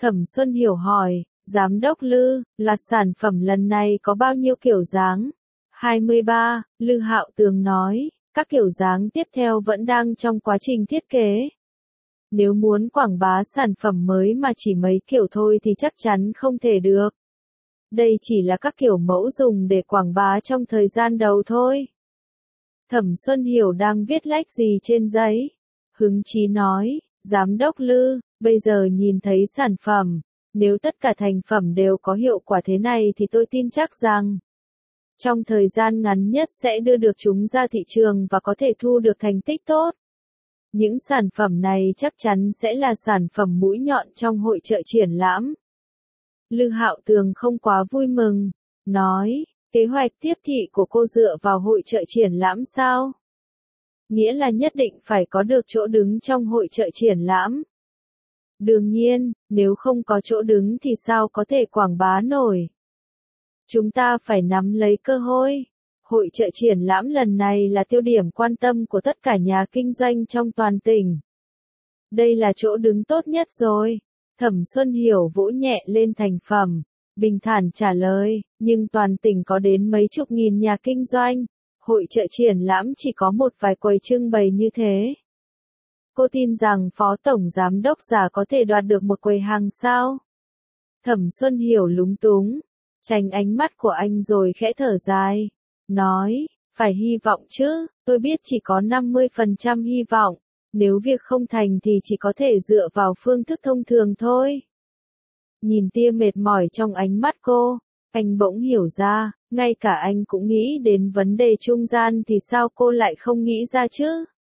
Thẩm Xuân Hiểu hỏi, Giám đốc Lư, là sản phẩm lần này có bao nhiêu kiểu dáng? hai mươi ba, Lư Hạo Tường nói, các kiểu dáng tiếp theo vẫn đang trong quá trình thiết kế. Nếu muốn quảng bá sản phẩm mới mà chỉ mấy kiểu thôi thì chắc chắn không thể được. Đây chỉ là các kiểu mẫu dùng để quảng bá trong thời gian đầu thôi. Thẩm Xuân Hiểu đang viết lách gì trên giấy. Hứng chí nói, Giám đốc Lư, bây giờ nhìn thấy sản phẩm, nếu tất cả thành phẩm đều có hiệu quả thế này thì tôi tin chắc rằng, trong thời gian ngắn nhất sẽ đưa được chúng ra thị trường và có thể thu được thành tích tốt. Những sản phẩm này chắc chắn sẽ là sản phẩm mũi nhọn trong hội chợ triển lãm. Lư Hạo Tường không quá vui mừng, nói, kế hoạch tiếp thị của cô dựa vào hội chợ triển lãm sao? Nghĩa là nhất định phải có được chỗ đứng trong hội chợ triển lãm. Đương nhiên, nếu không có chỗ đứng thì sao có thể quảng bá nổi? Chúng ta phải nắm lấy cơ hội. Hội chợ triển lãm lần này là tiêu điểm quan tâm của tất cả nhà kinh doanh trong toàn tỉnh. Đây là chỗ đứng tốt nhất rồi. Thẩm Xuân Hiểu vỗ nhẹ lên thành phẩm, bình thản trả lời, nhưng toàn tỉnh có đến mấy chục nghìn nhà kinh doanh. Hội chợ triển lãm chỉ có một vài quầy trưng bày như thế. Cô tin rằng Phó Tổng Giám đốc già có thể đoạt được một quầy hàng sao? Thẩm Xuân Hiểu lúng túng, tránh ánh mắt của anh rồi khẽ thở dài. Nói, phải hy vọng chứ, tôi biết chỉ có năm mươi phần trăm hy vọng, nếu việc không thành thì chỉ có thể dựa vào phương thức thông thường thôi. Nhìn tia mệt mỏi trong ánh mắt cô, anh bỗng hiểu ra, ngay cả anh cũng nghĩ đến vấn đề trung gian thì sao cô lại không nghĩ ra chứ?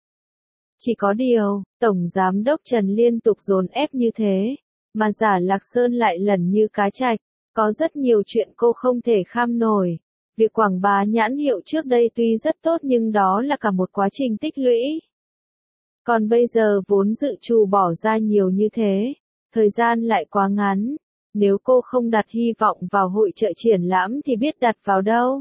Chỉ có điều, Tổng Giám đốc Trần liên tục dồn ép như thế, mà Giả Lạc Sơn lại lẩn như cá trạch, có rất nhiều chuyện cô không thể kham nổi. Việc quảng bá nhãn hiệu trước đây tuy rất tốt nhưng đó là cả một quá trình tích lũy. Còn bây giờ vốn dự trù bỏ ra nhiều như thế, thời gian lại quá ngắn, nếu cô không đặt hy vọng vào hội chợ triển lãm thì biết đặt vào đâu.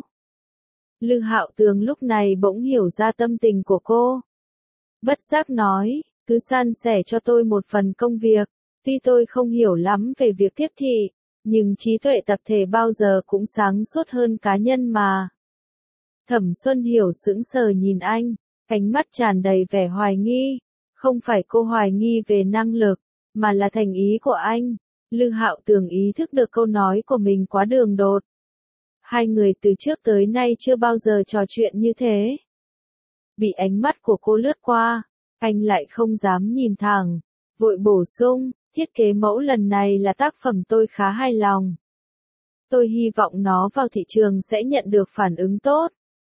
Lư Hạo Tường lúc này bỗng hiểu ra tâm tình của cô. Bất giác nói, cứ san sẻ cho tôi một phần công việc, tuy tôi không hiểu lắm về việc tiếp thị, nhưng trí tuệ tập thể bao giờ cũng sáng suốt hơn cá nhân mà. Thẩm Xuân Hiểu sững sờ nhìn anh, ánh mắt tràn đầy vẻ hoài nghi, không phải cô hoài nghi về năng lực, mà là thành ý của anh. Lư Hạo Tường ý thức được câu nói của mình quá đường đột. Hai người từ trước tới nay chưa bao giờ trò chuyện như thế. Bị ánh mắt của cô lướt qua, anh lại không dám nhìn thẳng, vội bổ sung, thiết kế mẫu lần này là tác phẩm tôi khá hài lòng. Tôi hy vọng nó vào thị trường sẽ nhận được phản ứng tốt.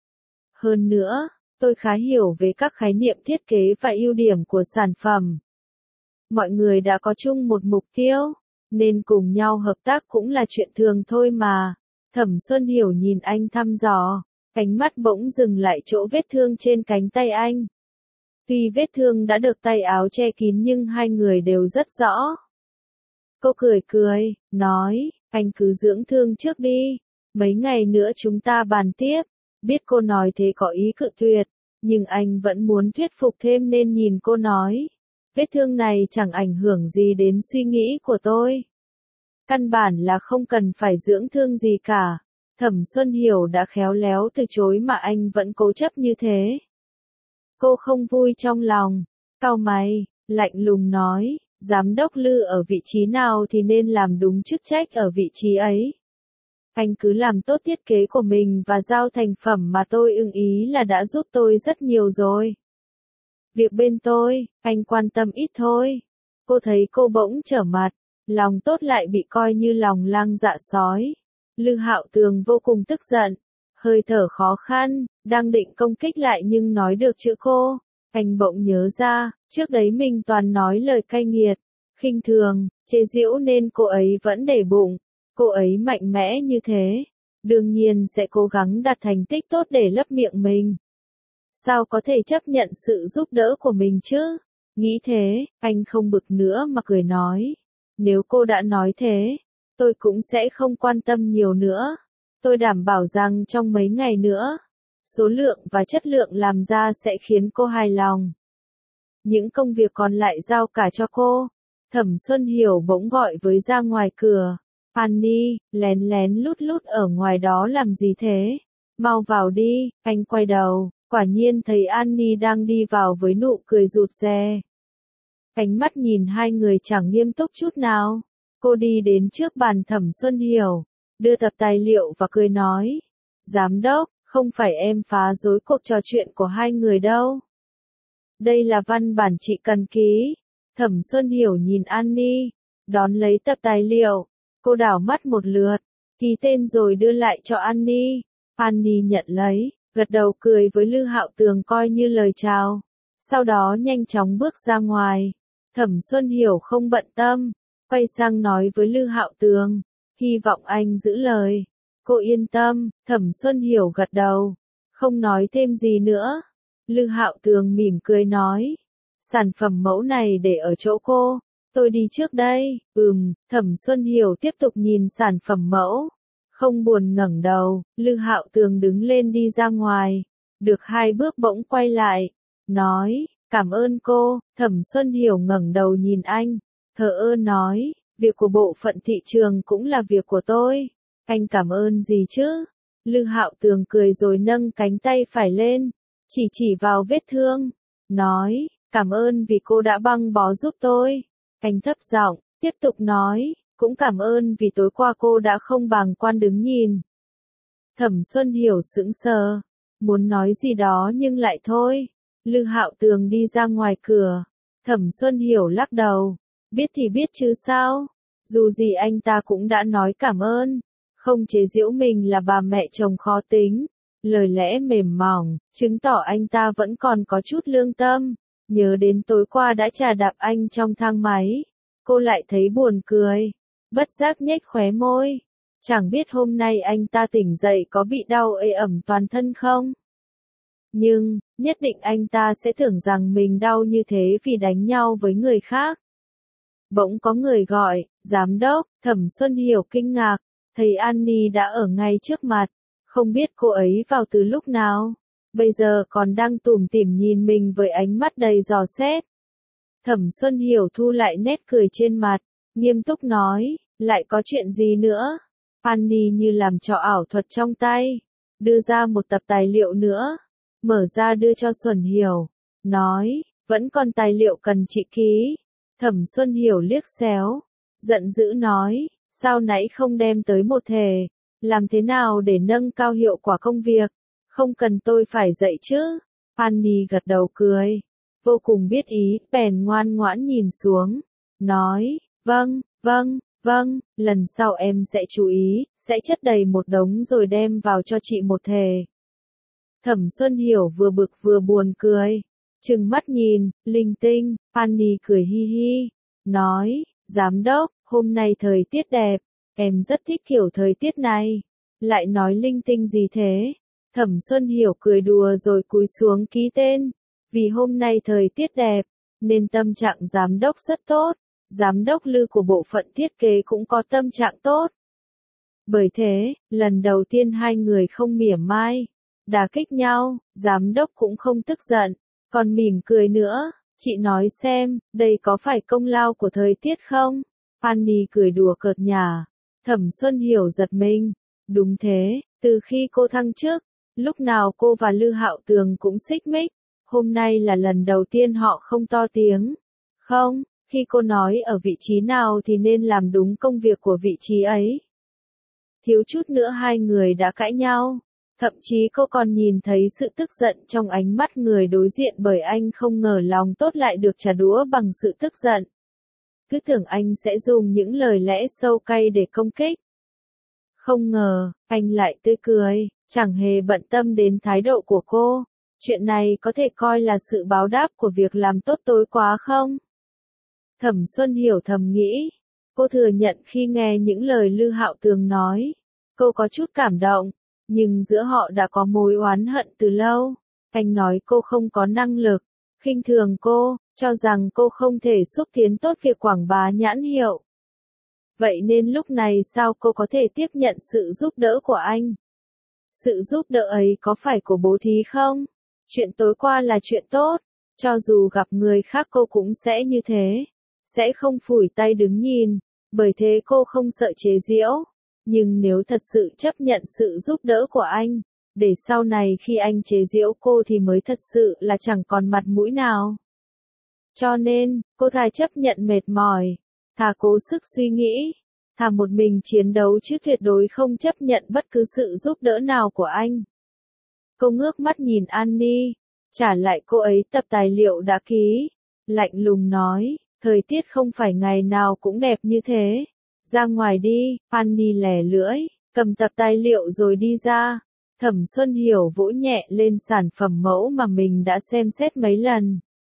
Hơn nữa, tôi khá hiểu về các khái niệm thiết kế và ưu điểm của sản phẩm. Mọi người đã có chung một mục tiêu, nên cùng nhau hợp tác cũng là chuyện thường thôi mà. Thẩm Xuân Hiểu nhìn anh thăm dò, ánh mắt bỗng dừng lại chỗ vết thương trên cánh tay anh. Tuy vết thương đã được tay áo che kín nhưng hai người đều rất rõ. Cô cười cười, nói, anh cứ dưỡng thương trước đi, mấy ngày nữa chúng ta bàn tiếp. Biết cô nói thế có ý cự tuyệt, nhưng anh vẫn muốn thuyết phục thêm nên nhìn cô nói, vết thương này chẳng ảnh hưởng gì đến suy nghĩ của tôi. Căn bản là không cần phải dưỡng thương gì cả. Thẩm Xuân Hiểu đã khéo léo từ chối mà anh vẫn cố chấp như thế. Cô không vui trong lòng, cau mày, lạnh lùng nói, Giám đốc Lư ở vị trí nào thì nên làm đúng chức trách ở vị trí ấy. Anh cứ làm tốt thiết kế của mình và giao thành phẩm mà tôi ưng ý là đã giúp tôi rất nhiều rồi. Việc bên tôi, anh quan tâm ít thôi. Cô thấy cô bỗng trở mặt, lòng tốt lại bị coi như lòng lang dạ sói. Lư Hạo Tường vô cùng tức giận, hơi thở khó khăn, đang định công kích lại nhưng nói được chữ cô. Anh bỗng nhớ ra, trước đấy mình toàn nói lời cay nghiệt, khinh thường, chế giễu nên cô ấy vẫn để bụng. Cô ấy mạnh mẽ như thế, đương nhiên sẽ cố gắng đạt thành tích tốt để lấp miệng mình. Sao có thể chấp nhận sự giúp đỡ của mình chứ? Nghĩ thế, anh không bực nữa mà cười nói. Nếu cô đã nói thế, tôi cũng sẽ không quan tâm nhiều nữa. Tôi đảm bảo rằng trong mấy ngày nữa, số lượng và chất lượng làm ra sẽ khiến cô hài lòng. Những công việc còn lại giao cả cho cô. Thẩm Xuân Hiểu bỗng gọi với ra ngoài cửa. Annie, lén lén lút lút ở ngoài đó làm gì thế? Mau vào đi, anh quay đầu, quả nhiên thấy Annie đang đi vào với nụ cười rụt rè. Ánh mắt nhìn hai người chẳng nghiêm túc chút nào. Cô đi đến trước bàn Thẩm Xuân Hiểu, đưa tập tài liệu và cười nói. Giám đốc, không phải em phá rối cuộc trò chuyện của hai người đâu. Đây là văn bản chị cần ký. Thẩm Xuân Hiểu nhìn Annie, đón lấy tập tài liệu. Cô đảo mắt một lượt, ký tên rồi đưa lại cho Annie. Annie nhận lấy, gật đầu cười với Lư Hạo Tường coi như lời chào. Sau đó nhanh chóng bước ra ngoài. Thẩm Xuân Hiểu không bận tâm, quay sang nói với Lư Hạo Tường, hy vọng anh giữ lời. Cô yên tâm, Thẩm Xuân Hiểu gật đầu, không nói thêm gì nữa. Lư Hạo Tường mỉm cười nói, sản phẩm mẫu này để ở chỗ cô, tôi đi trước đây. Ừm, Thẩm Xuân Hiểu tiếp tục nhìn sản phẩm mẫu, không buồn ngẩng đầu. Lư Hạo Tường đứng lên đi ra ngoài, được hai bước bỗng quay lại, nói, cảm ơn cô. Thẩm Xuân Hiểu ngẩng đầu nhìn anh, thờ ơ nói, việc của bộ phận thị trường cũng là việc của tôi. Anh cảm ơn gì chứ? Lư Hạo Tường cười rồi nâng cánh tay phải lên, chỉ chỉ vào vết thương, nói, cảm ơn vì cô đã băng bó giúp tôi. Anh thấp giọng, tiếp tục nói, cũng cảm ơn vì tối qua cô đã không bàng quan đứng nhìn. Thẩm Xuân Hiểu sững sờ, muốn nói gì đó nhưng lại thôi. Lư Hạo Tường đi ra ngoài cửa, Thẩm Xuân Hiểu lắc đầu, biết thì biết chứ sao, dù gì anh ta cũng đã nói cảm ơn, không chế giễu mình là bà mẹ chồng khó tính. Lời lẽ mềm mỏng, chứng tỏ anh ta vẫn còn có chút lương tâm. Nhớ đến tối qua đã chà đạp anh trong thang máy, cô lại thấy buồn cười, bất giác nhếch khóe môi. Chẳng biết hôm nay anh ta tỉnh dậy có bị đau ê ẩm toàn thân không? Nhưng, nhất định anh ta sẽ tưởng rằng mình đau như thế vì đánh nhau với người khác. Bỗng có người gọi, giám đốc. Thẩm Xuân Hiểu kinh ngạc, thấy Annie đã ở ngay trước mặt, không biết cô ấy vào từ lúc nào, bây giờ còn đang tủm tỉm nhìn mình với ánh mắt đầy dò xét. Thẩm Xuân Hiểu thu lại nét cười trên mặt, nghiêm túc nói, lại có chuyện gì nữa? Annie như làm trò ảo thuật trong tay, đưa ra một tập tài liệu nữa, mở ra đưa cho Xuân Hiểu, nói, vẫn còn tài liệu cần chị ký. Thẩm Xuân Hiểu liếc xéo, giận dữ nói, sao nãy không đem tới một thể, làm thế nào để nâng cao hiệu quả công việc, không cần tôi phải dạy chứ. Annie gật đầu cười, vô cùng biết ý, bèn ngoan ngoãn nhìn xuống, nói, vâng, vâng, vâng, lần sau em sẽ chú ý, sẽ chất đầy một đống rồi đem vào cho chị một thể. Thẩm Xuân Hiểu vừa bực vừa buồn cười, trừng mắt nhìn, linh tinh. Annie cười hi hi, nói, giám đốc, hôm nay thời tiết đẹp, em rất thích kiểu thời tiết này. Lại nói linh tinh gì thế? Thẩm Xuân Hiểu cười đùa rồi cúi xuống ký tên. Vì hôm nay thời tiết đẹp, nên tâm trạng giám đốc rất tốt. Giám đốc Lư của bộ phận thiết kế cũng có tâm trạng tốt. Bởi thế, lần đầu tiên hai người không mỉa mai, đả kích nhau, giám đốc cũng không tức giận, còn mỉm cười nữa. Chị nói xem, đây có phải công lao của thời tiết không? Annie cười đùa cợt nhả. Thẩm Xuân Hiểu giật mình. Đúng thế, từ khi cô thăng chức, lúc nào cô và Lư Hạo Tường cũng xích mích. Hôm nay là lần đầu tiên họ không to tiếng. Không, khi cô nói ở vị trí nào thì nên làm đúng công việc của vị trí ấy. Thiếu chút nữa hai người đã cãi nhau. Thậm chí cô còn nhìn thấy sự tức giận trong ánh mắt người đối diện bởi anh không ngờ lòng tốt lại được trả đũa bằng sự tức giận. Cứ tưởng anh sẽ dùng những lời lẽ sâu cay để công kích. Không ngờ, anh lại tươi cười, chẳng hề bận tâm đến thái độ của cô. Chuyện này có thể coi là sự báo đáp của việc làm tốt tối quá không? Thẩm Xuân Hiểu thầm nghĩ. Cô thừa nhận khi nghe những lời Lư Hạo Tường nói, cô có chút cảm động. Nhưng giữa họ đã có mối oán hận từ lâu. Anh nói cô không có năng lực, khinh thường cô, cho rằng cô không thể xúc tiến tốt việc quảng bá nhãn hiệu. Vậy nên lúc này sao cô có thể tiếp nhận sự giúp đỡ của anh? Sự giúp đỡ ấy có phải của bố thí không? Chuyện tối qua là chuyện tốt, cho dù gặp người khác cô cũng sẽ như thế. sẽ không phủi tay đứng nhìn, bởi thế cô không sợ chế giễu. Nhưng nếu thật sự chấp nhận sự giúp đỡ của anh, để sau này khi anh chế giễu cô thì mới thật sự là chẳng còn mặt mũi nào. Cho nên, cô thà chấp nhận mệt mỏi, thà cố sức suy nghĩ, thà một mình chiến đấu chứ tuyệt đối không chấp nhận bất cứ sự giúp đỡ nào của anh. Cô ngước mắt nhìn Annie, trả lại cô ấy tập tài liệu đã ký, lạnh lùng nói, thời tiết không phải ngày nào cũng đẹp như thế. Ra ngoài đi, Annie lẻ lưỡi, cầm tập tài liệu rồi đi ra. Thẩm Xuân Hiểu vỗ nhẹ lên sản phẩm mẫu mà mình đã xem xét mấy lần.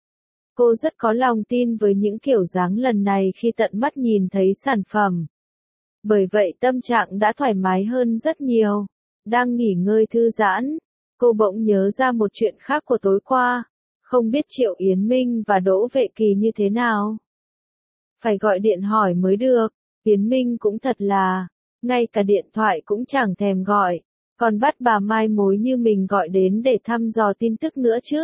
Cô rất có lòng tin với những kiểu dáng lần này khi tận mắt nhìn thấy sản phẩm. Bởi vậy tâm trạng đã thoải mái hơn rất nhiều. Đang nghỉ ngơi thư giãn, cô bỗng nhớ ra một chuyện khác của tối qua. Không biết Triệu Yến Minh và Đỗ Vệ Kỳ như thế nào. Phải gọi điện hỏi mới được. Yến Minh cũng thật là, ngay cả điện thoại cũng chẳng thèm gọi, còn bắt bà mai mối như mình gọi đến để thăm dò tin tức nữa chứ.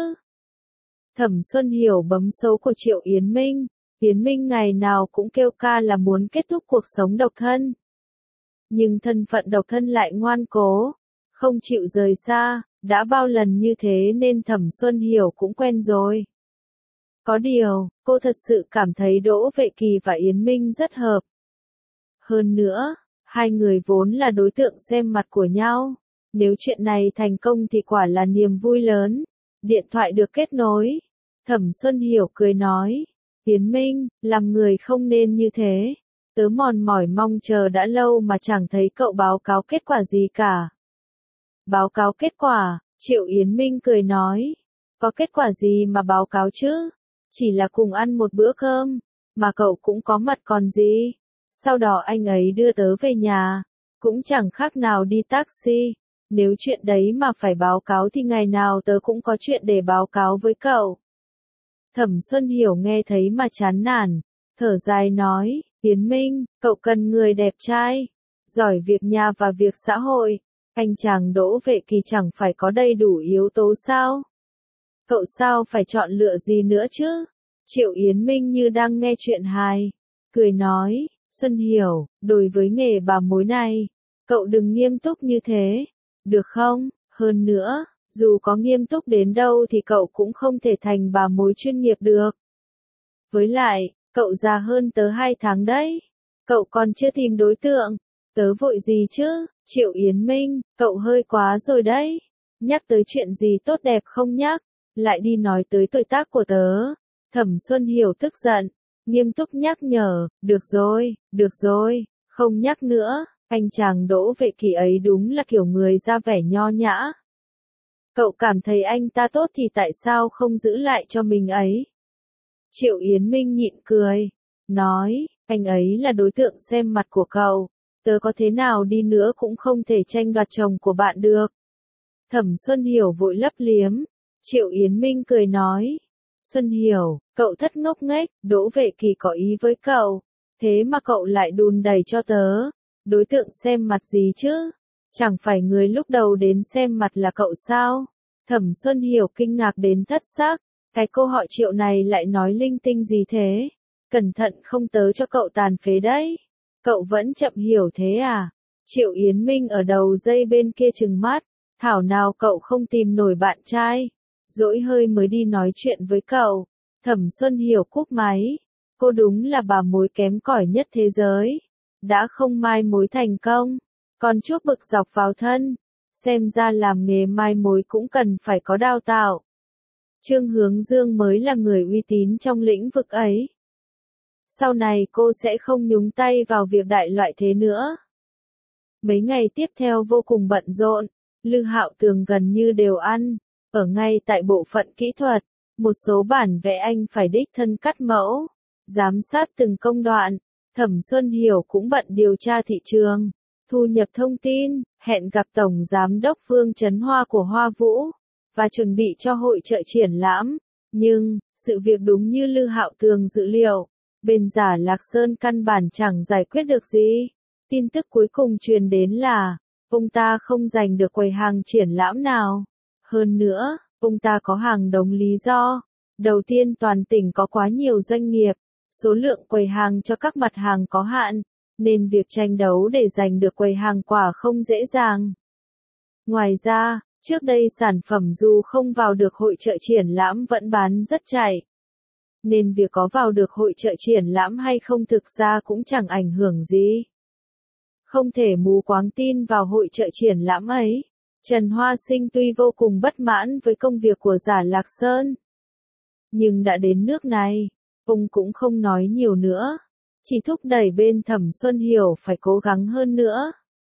Thẩm Xuân Hiểu bấm số của Triệu Yến Minh, Yến Minh ngày nào cũng kêu ca là muốn kết thúc cuộc sống độc thân. Nhưng thân phận độc thân lại ngoan cố, không chịu rời xa, đã bao lần như thế nên Thẩm Xuân Hiểu cũng quen rồi. Có điều, cô thật sự cảm thấy Đỗ Vệ Kỳ và Yến Minh rất hợp. Hơn nữa, hai người vốn là đối tượng xem mặt của nhau. Nếu chuyện này thành công thì quả là niềm vui lớn. Điện thoại được kết nối. Thẩm Xuân Hiểu cười nói. Yến Minh, làm người không nên như thế. Tớ mòn mỏi mong chờ đã lâu mà chẳng thấy cậu báo cáo kết quả gì cả. Báo cáo kết quả, Triệu Yến Minh cười nói. Có kết quả gì mà báo cáo chứ? Chỉ là cùng ăn một bữa cơm, mà cậu cũng có mặt còn gì. Sau đó anh ấy đưa tớ về nhà, cũng chẳng khác nào đi taxi. Nếu chuyện đấy mà phải báo cáo thì ngày nào tớ cũng có chuyện để báo cáo với cậu. Thẩm Xuân Hiểu nghe thấy mà chán nản, thở dài nói, Yến Minh, cậu cần người đẹp trai, giỏi việc nhà và việc xã hội. Anh chàng Đỗ Vệ Kỳ chẳng phải có đầy đủ yếu tố sao? Cậu sao phải chọn lựa gì nữa chứ? Triệu Yến Minh như đang nghe chuyện hài, cười nói. Xuân Hiểu, đối với nghề bà mối này, cậu đừng nghiêm túc như thế, được không? Hơn nữa, dù có nghiêm túc đến đâu thì cậu cũng không thể thành bà mối chuyên nghiệp được. Với lại, cậu già hơn tớ hai tháng đấy, cậu còn chưa tìm đối tượng, tớ vội gì chứ? Triệu Yến Minh, cậu hơi quá rồi đấy, nhắc tới chuyện gì tốt đẹp không nhắc, lại đi nói tới tuổi tác của tớ. Thẩm Xuân Hiểu tức giận. Nghiêm túc nhắc nhở, được rồi, được rồi, không nhắc nữa, anh chàng Đỗ Vệ Kỳ ấy đúng là kiểu người ra vẻ nho nhã. Cậu cảm thấy anh ta tốt thì tại sao không giữ lại cho mình ấy? Triệu Yến Minh nhịn cười, nói, anh ấy là đối tượng xem mặt của cậu, tớ có thế nào đi nữa cũng không thể tranh đoạt chồng của bạn được. Thẩm Xuân Hiểu vội lấp liếm, Triệu Yến Minh cười nói. Xuân Hiểu, cậu thất ngốc nghếch, Đỗ Vệ Kỳ có ý với cậu, thế mà cậu lại đùn đẩy cho tớ. Đối tượng xem mặt gì chứ? Chẳng phải người lúc đầu đến xem mặt là cậu sao? Thẩm Xuân Hiểu kinh ngạc đến thất xác, cái cô họ Triệu này lại nói linh tinh gì thế? Cẩn thận không tớ cho cậu tàn phế đấy. Cậu vẫn chậm hiểu thế à? Triệu Yến Minh ở đầu dây bên kia trừng mắt, thảo nào cậu không tìm nổi bạn trai. Dỗi hơi mới đi nói chuyện với cậu. Thẩm Xuân Hiểu cúp máy. Cô đúng là bà mối kém cỏi nhất thế giới. Đã không mai mối thành công, còn chuốc bực dọc vào thân. Xem ra làm nghề mai mối cũng cần phải có đào tạo. Trương Hướng Dương mới là người uy tín trong lĩnh vực ấy. Sau này cô sẽ không nhúng tay vào việc đại loại thế nữa. Mấy ngày tiếp theo vô cùng bận rộn. Lư Hạo Tường gần như đều ăn. Ở ngay tại bộ phận kỹ thuật, một số bản vẽ anh phải đích thân cắt mẫu, giám sát từng công đoạn. Thẩm Xuân Hiểu cũng bận điều tra thị trường, thu nhập thông tin, hẹn gặp Tổng Giám đốc Vương Trấn Hoa của Hoa Vũ, và chuẩn bị cho hội chợ triển lãm. Nhưng, sự việc đúng như Lư Hạo Tường dự liệu, bên Giả Lạc Sơn căn bản chẳng giải quyết được gì. Tin tức cuối cùng truyền đến là, ông ta không giành được quầy hàng triển lãm nào. Hơn nữa, ông ta có hàng đống lý do. Đầu tiên toàn tỉnh có quá nhiều doanh nghiệp, số lượng quầy hàng cho các mặt hàng có hạn, nên việc tranh đấu để giành được quầy hàng quả không dễ dàng. Ngoài ra, trước đây sản phẩm dù không vào được hội chợ triển lãm vẫn bán rất chạy. Nên việc có vào được hội chợ triển lãm hay không thực ra cũng chẳng ảnh hưởng gì. Không thể mù quáng tin vào hội chợ triển lãm ấy. Trần Hoa Sinh tuy vô cùng bất mãn với công việc của Giả Lạc Sơn. Nhưng đã đến nước này, ông cũng không nói nhiều nữa. Chỉ thúc đẩy bên Thẩm Xuân Hiểu phải cố gắng hơn nữa.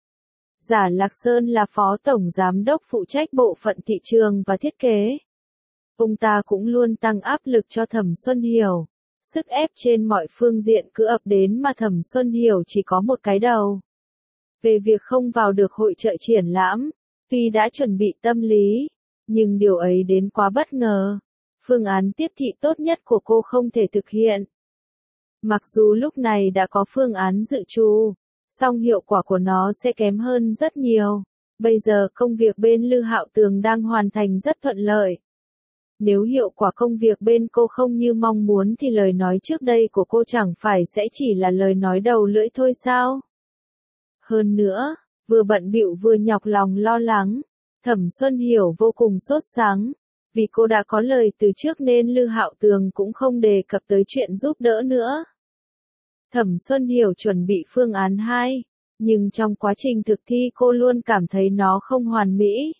Giả Lạc Sơn là phó tổng giám đốc phụ trách bộ phận thị trường và thiết kế. Ông ta cũng luôn tăng áp lực cho Thẩm Xuân Hiểu. Sức ép trên mọi phương diện cứ ập đến mà Thẩm Xuân Hiểu chỉ có một cái đầu. Về việc không vào được hội chợ triển lãm, tuy đã chuẩn bị tâm lý, nhưng điều ấy đến quá bất ngờ. Phương án tiếp thị tốt nhất của cô không thể thực hiện. Mặc dù lúc này đã có phương án dự trù, song hiệu quả của nó sẽ kém hơn rất nhiều. Bây giờ công việc bên Lư Hạo Tường đang hoàn thành rất thuận lợi. Nếu hiệu quả công việc bên cô không như mong muốn thì lời nói trước đây của cô chẳng phải sẽ chỉ là lời nói đầu lưỡi thôi sao? Hơn nữa, vừa bận bịu vừa nhọc lòng lo lắng, Thẩm Xuân Hiểu vô cùng sốt sắng. Vì cô đã có lời từ trước nên Lư Hạo Tường cũng không đề cập tới chuyện giúp đỡ nữa. Thẩm Xuân Hiểu chuẩn bị phương án hai, nhưng trong quá trình thực thi cô luôn cảm thấy nó không hoàn mỹ.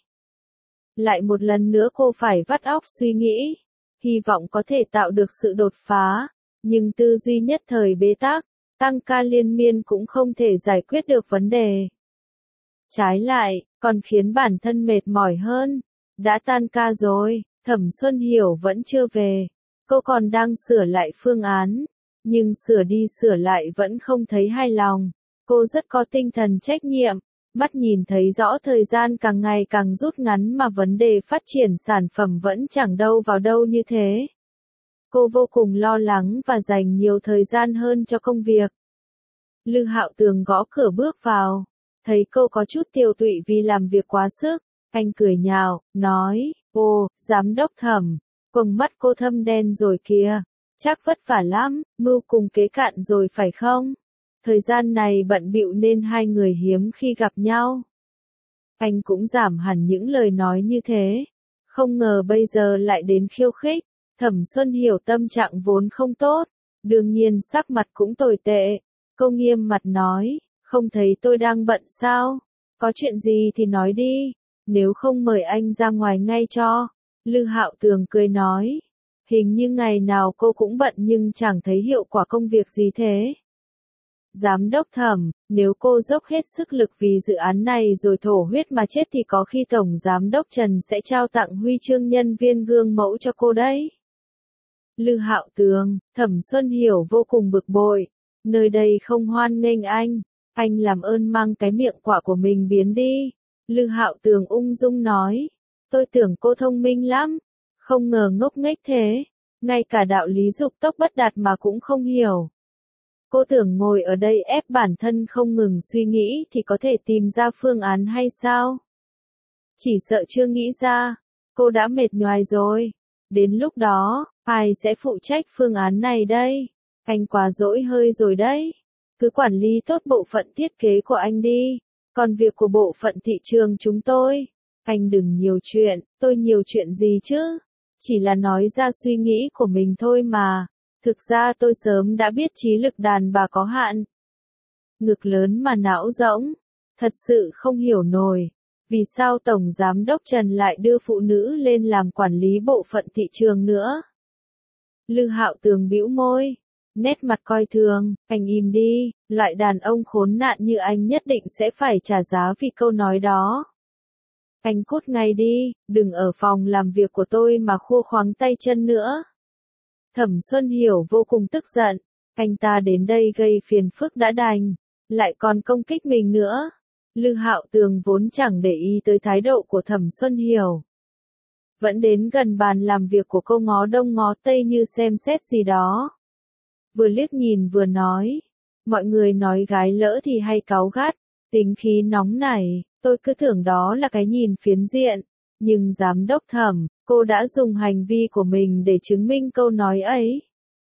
Lại một lần nữa cô phải vắt óc suy nghĩ, hy vọng có thể tạo được sự đột phá, nhưng tư duy nhất thời bế tắc, tăng ca liên miên cũng không thể giải quyết được vấn đề. Trái lại, còn khiến bản thân mệt mỏi hơn. Đã tan ca rồi, Thẩm Xuân Hiểu vẫn chưa về. Cô còn đang sửa lại phương án, nhưng sửa đi sửa lại vẫn không thấy hài lòng. Cô rất có tinh thần trách nhiệm, mắt nhìn thấy rõ thời gian càng ngày càng rút ngắn mà vấn đề phát triển sản phẩm vẫn chẳng đâu vào đâu như thế. Cô vô cùng lo lắng và dành nhiều thời gian hơn cho công việc. Lư Hạo Tường gõ cửa bước vào, thấy cô có chút tiều tụy vì làm việc quá sức. Anh cười nhạo, nói, ô, giám đốc Thẩm, quầng mắt cô thâm đen rồi kìa, chắc vất vả lắm, mưu cùng kế cạn rồi phải không? Thời gian này bận bịu nên hai người hiếm khi gặp nhau. Anh cũng giảm hẳn những lời nói như thế, không ngờ bây giờ lại đến khiêu khích. Thẩm Xuân Hiểu tâm trạng vốn không tốt, đương nhiên sắc mặt cũng tồi tệ. Cô nghiêm mặt nói, không thấy tôi đang bận sao? Có chuyện gì thì nói đi. Nếu không mời anh ra ngoài ngay cho. Lư Hạo Tường cười nói. Hình như ngày nào cô cũng bận nhưng chẳng thấy hiệu quả công việc gì thế. Giám đốc Thẩm, nếu cô dốc hết sức lực vì dự án này rồi thổ huyết mà chết thì có khi Tổng Giám đốc Trần sẽ trao tặng huy chương nhân viên gương mẫu cho cô đấy. Lư Hạo Tường, Thẩm Xuân Hiểu vô cùng bực bội. Nơi đây không hoan nghênh anh. Anh làm ơn mang cái miệng quả của mình biến đi. Lư Hạo Tường ung dung nói, tôi tưởng cô thông minh lắm, không ngờ ngốc nghếch thế, ngay cả đạo lý dục tốc bất đạt mà cũng không hiểu. Cô tưởng ngồi ở đây ép bản thân không ngừng suy nghĩ thì có thể tìm ra phương án hay sao? Chỉ sợ chưa nghĩ ra, cô đã mệt nhoài rồi. Đến lúc đó, ai sẽ phụ trách phương án này đây? Anh quá dỗi hơi rồi đấy. Cứ quản lý tốt bộ phận thiết kế của anh đi. Còn việc của bộ phận thị trường chúng tôi, anh đừng nhiều chuyện, tôi nhiều chuyện gì chứ? Chỉ là nói ra suy nghĩ của mình thôi mà. Thực ra tôi sớm đã biết trí lực đàn bà có hạn. Ngực lớn mà não rỗng, thật sự không hiểu nổi. Vì sao Tổng Giám đốc Trần lại đưa phụ nữ lên làm quản lý bộ phận thị trường nữa? Lư Hạo Tường bĩu môi. Nét mặt coi thường, anh im đi, loại đàn ông khốn nạn như anh nhất định sẽ phải trả giá vì câu nói đó. Anh cút ngay đi, đừng ở phòng làm việc của tôi mà khua khoáng tay chân nữa. Thẩm Xuân Hiểu vô cùng tức giận, anh ta đến đây gây phiền phức đã đành, lại còn công kích mình nữa. Lư Hạo Tường vốn chẳng để ý tới thái độ của Thẩm Xuân Hiểu. Vẫn đến gần bàn làm việc của cô ngó đông ngó tây như xem xét gì đó. Vừa liếc nhìn vừa nói, mọi người nói gái lỡ thì hay cáu gắt, tính khí nóng nảy, tôi cứ tưởng đó là cái nhìn phiến diện, nhưng giám đốc Thẩm, cô đã dùng hành vi của mình để chứng minh câu nói ấy.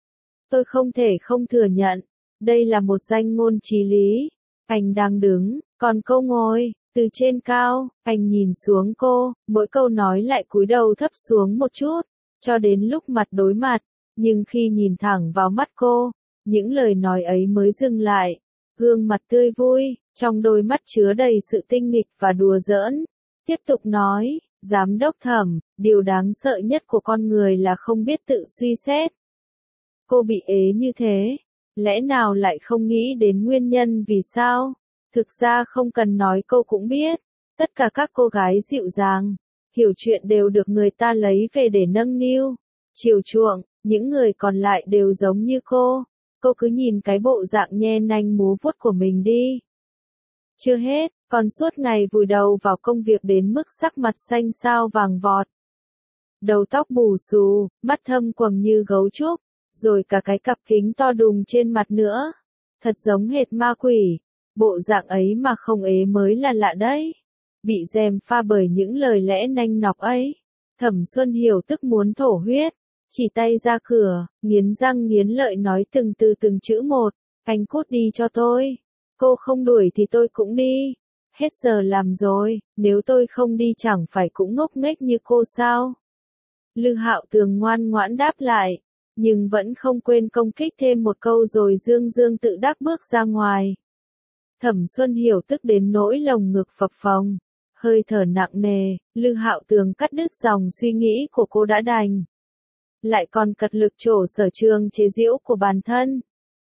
tôi không thể không thừa nhận. Đây là một danh ngôn chí lý. Anh đang đứng, còn cô ngồi, từ trên cao, anh nhìn xuống cô, mỗi câu nói lại cúi đầu thấp xuống một chút, cho đến lúc mặt đối mặt, nhưng khi nhìn thẳng vào mắt cô, những lời nói ấy mới dừng lại. Gương mặt tươi vui, trong đôi mắt chứa đầy sự tinh nghịch và đùa giỡn. Tiếp tục nói, giám đốc Thẩm, điều đáng sợ nhất của con người là không biết tự suy xét. Cô bị ế như thế, lẽ nào lại không nghĩ đến nguyên nhân vì sao? Thực ra không cần nói cô cũng biết, tất cả các cô gái dịu dàng, hiểu chuyện đều được người ta lấy về để nâng niu, chiều chuộng, những người còn lại đều giống như cô. Cô cứ nhìn cái bộ dạng nhe nanh múa vuốt của mình đi. Chưa hết, còn suốt ngày vùi đầu vào công việc đến mức sắc mặt xanh xao vàng vọt. Đầu tóc bù xù, mắt thâm quầng như gấu trúc, rồi cả cái cặp kính to đùng trên mặt nữa. Thật giống hệt ma quỷ, bộ dạng ấy mà không ế mới là lạ đấy. Bị gièm pha bởi những lời lẽ nanh nọc ấy, Thẩm Xuân Hiểu tức muốn thổ huyết. Chỉ tay ra cửa, nghiến răng nghiến lợi nói từng từ từng chữ một, anh cút đi cho tôi. Cô không đuổi thì tôi cũng đi. Hết giờ làm rồi, nếu tôi không đi chẳng phải cũng ngốc nghếch như cô sao? Lư Hạo Tường ngoan ngoãn đáp lại, nhưng vẫn không quên công kích thêm một câu rồi dương dương tự đắc bước ra ngoài. Thẩm Xuân Hiểu tức đến nỗi lồng ngực phập phồng, hơi thở nặng nề. Lư Hạo Tường cắt đứt dòng suy nghĩ của cô đã đành, lại còn cật lực trổ sở trường chế giễu của bản thân.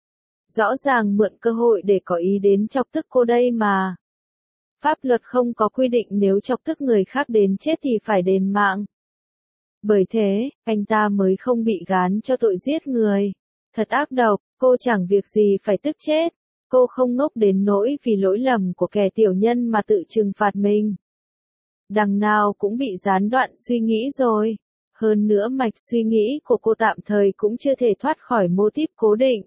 Rõ ràng mượn cơ hội để có ý đến chọc tức cô đây mà. Pháp luật không có quy định nếu chọc tức người khác đến chết thì phải đền mạng. Bởi thế, anh ta mới không bị gán cho tội giết người. Thật ác độc, cô chẳng việc gì phải tức chết. Cô không ngốc đến nỗi vì lỗi lầm của kẻ tiểu nhân mà tự trừng phạt mình. Đằng nào cũng bị gián đoạn suy nghĩ rồi. Hơn nữa mạch suy nghĩ của cô tạm thời cũng chưa thể thoát khỏi mô típ cố định.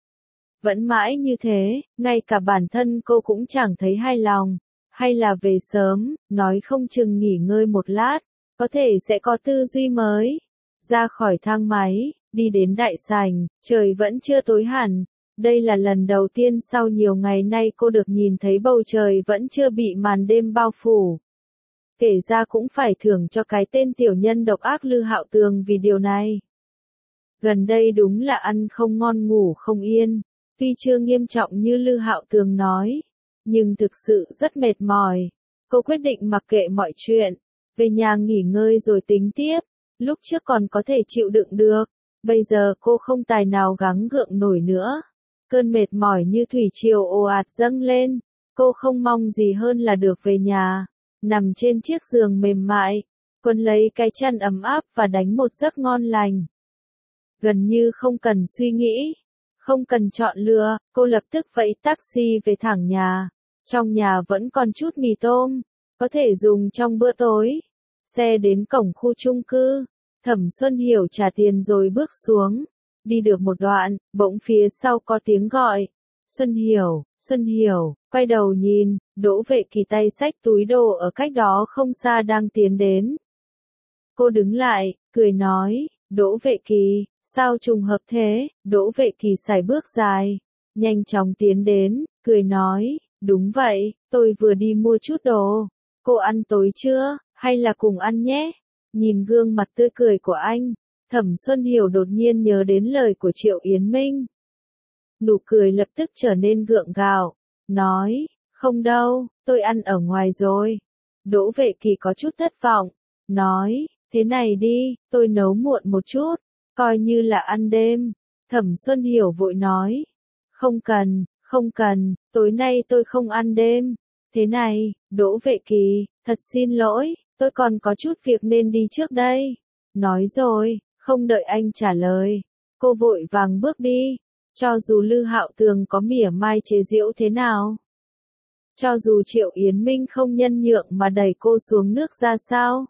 Vẫn mãi như thế, ngay cả bản thân cô cũng chẳng thấy hài lòng. Hay là về sớm, nói không chừng nghỉ ngơi một lát, có thể sẽ có tư duy mới. Ra khỏi thang máy, đi đến đại sảnh, trời vẫn chưa tối hẳn. Đây là lần đầu tiên sau nhiều ngày nay cô được nhìn thấy bầu trời vẫn chưa bị màn đêm bao phủ. Kể ra cũng phải thưởng cho cái tên tiểu nhân độc ác Lư Hạo Tường vì điều này. Gần đây đúng là ăn không ngon ngủ không yên, tuy chưa nghiêm trọng như Lư Hạo Tường nói, nhưng thực sự rất mệt mỏi. Cô quyết định mặc kệ mọi chuyện, về nhà nghỉ ngơi rồi tính tiếp. Lúc trước còn có thể chịu đựng được, bây giờ cô không tài nào gắng gượng nổi nữa. Cơn mệt mỏi như thủy triều ồ ạt dâng lên, cô không mong gì hơn là được về nhà, nằm trên chiếc giường mềm mại, quấn lấy cái chăn ấm áp và đánh một giấc ngon lành. Gần như không cần suy nghĩ, không cần chọn lựa, cô lập tức vẫy taxi về thẳng nhà. Trong nhà vẫn còn chút mì tôm, có thể dùng trong bữa tối. Xe đến cổng khu chung cư, Thẩm Xuân Hiểu trả tiền rồi bước xuống. Đi được một đoạn, bỗng phía sau có tiếng gọi. Xuân Hiểu, Xuân Hiểu, quay đầu nhìn, Đỗ Vệ Kỳ tay xách túi đồ ở cách đó không xa đang tiến đến. Cô đứng lại, cười nói, Đỗ Vệ Kỳ, sao trùng hợp thế? Đỗ Vệ Kỳ sải bước dài, nhanh chóng tiến đến, cười nói, đúng vậy, tôi vừa đi mua chút đồ. Cô ăn tối chưa, hay là cùng ăn nhé? Nhìn gương mặt tươi cười của anh, Thẩm Xuân Hiểu đột nhiên nhớ đến lời của Triệu Yến Minh. Nụ cười lập tức trở nên gượng gạo, nói, không đâu, tôi ăn ở ngoài rồi. Đỗ Vệ Kỳ có chút thất vọng, nói, thế này đi, tôi nấu muộn một chút, coi như là ăn đêm. Thẩm Xuân Hiểu vội nói, không cần, không cần, tối nay tôi không ăn đêm. Thế này, Đỗ Vệ Kỳ, thật xin lỗi, tôi còn có chút việc nên đi trước đây. Nói rồi, không đợi anh trả lời, cô vội vàng bước đi. Cho dù Lư Hạo Tường có mỉa mai chế giễu thế nào, cho dù Triệu Yến Minh không nhân nhượng mà đẩy cô xuống nước ra sao,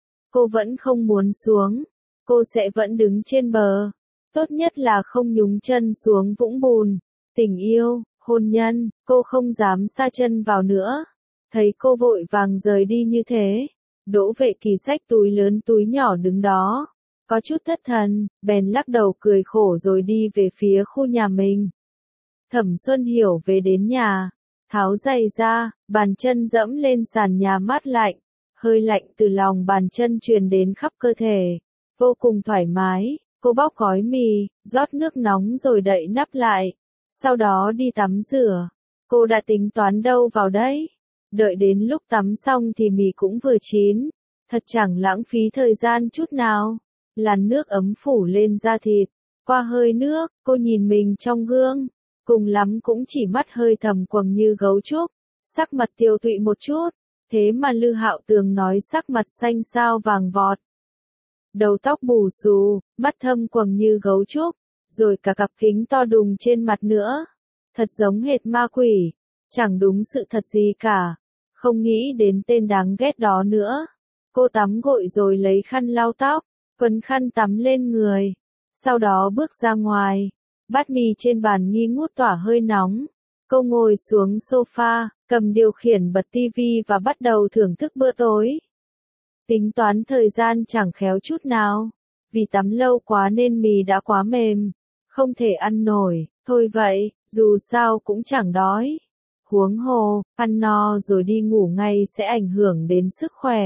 cô vẫn không muốn xuống, cô sẽ vẫn đứng trên bờ, tốt nhất là không nhúng chân xuống vũng bùn. Tình yêu, hôn nhân, cô không dám sa chân vào nữa. Thấy cô vội vàng rời đi như thế, Đỗ Vệ Kỳ xách túi lớn túi nhỏ đứng đó, có chút thất thần, bèn lắc đầu cười khổ rồi đi về phía khu nhà mình. Thẩm Xuân Hiểu về đến nhà, tháo giày ra, bàn chân dẫm lên sàn nhà mát lạnh, hơi lạnh từ lòng bàn chân truyền đến khắp cơ thể, vô cùng thoải mái. Cô bóc gói mì, rót nước nóng rồi đậy nắp lại, sau đó đi tắm rửa. Cô đã tính toán đâu vào đấy, đợi đến lúc tắm xong thì mì cũng vừa chín, thật chẳng lãng phí thời gian chút nào. Làn nước ấm phủ lên da thịt, qua hơi nước, cô nhìn mình trong gương, cùng lắm cũng chỉ mắt hơi thầm quầng như gấu trúc, sắc mặt tiều tụy một chút, thế mà Lư Hạo Tường nói sắc mặt xanh xao vàng vọt. Đầu tóc bù xù, mắt thâm quầng như gấu trúc, rồi cả cặp kính to đùng trên mặt nữa. Thật giống hệt ma quỷ, chẳng đúng sự thật gì cả, không nghĩ đến tên đáng ghét đó nữa. Cô tắm gội rồi lấy khăn lau tóc, quấn khăn tắm lên người, sau đó bước ra ngoài. Bát mì trên bàn nghi ngút tỏa hơi nóng. Cô ngồi xuống sofa, cầm điều khiển bật tivi và bắt đầu thưởng thức bữa tối. Tính toán thời gian chẳng khéo chút nào, vì tắm lâu quá nên mì đã quá mềm, không thể ăn nổi, thôi vậy, dù sao cũng chẳng đói. Huống hồ, ăn no rồi đi ngủ ngay sẽ ảnh hưởng đến sức khỏe.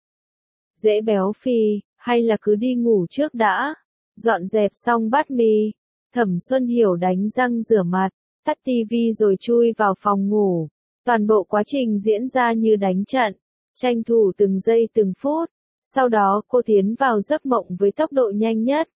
Dễ béo phì, hay là cứ đi ngủ trước đã. Dọn dẹp xong bát mì, Thẩm Xuân Hiểu đánh răng rửa mặt, tắt tivi rồi chui vào phòng ngủ. Toàn bộ quá trình diễn ra như đánh trận, tranh thủ từng giây từng phút, sau đó cô tiến vào giấc mộng với tốc độ nhanh nhất.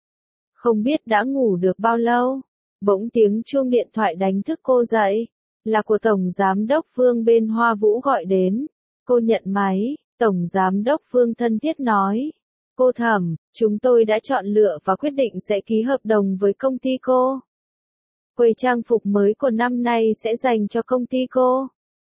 Không biết đã ngủ được bao lâu, bỗng tiếng chuông điện thoại đánh thức cô dậy, là của Tổng Giám đốc Vương bên Hoa Vũ gọi đến. Cô nhận máy, Tổng Giám đốc Vương thân thiết nói, cô Thẩm, chúng tôi đã chọn lựa và quyết định sẽ ký hợp đồng với công ty cô. Quầy trang phục mới của năm nay sẽ dành cho công ty cô.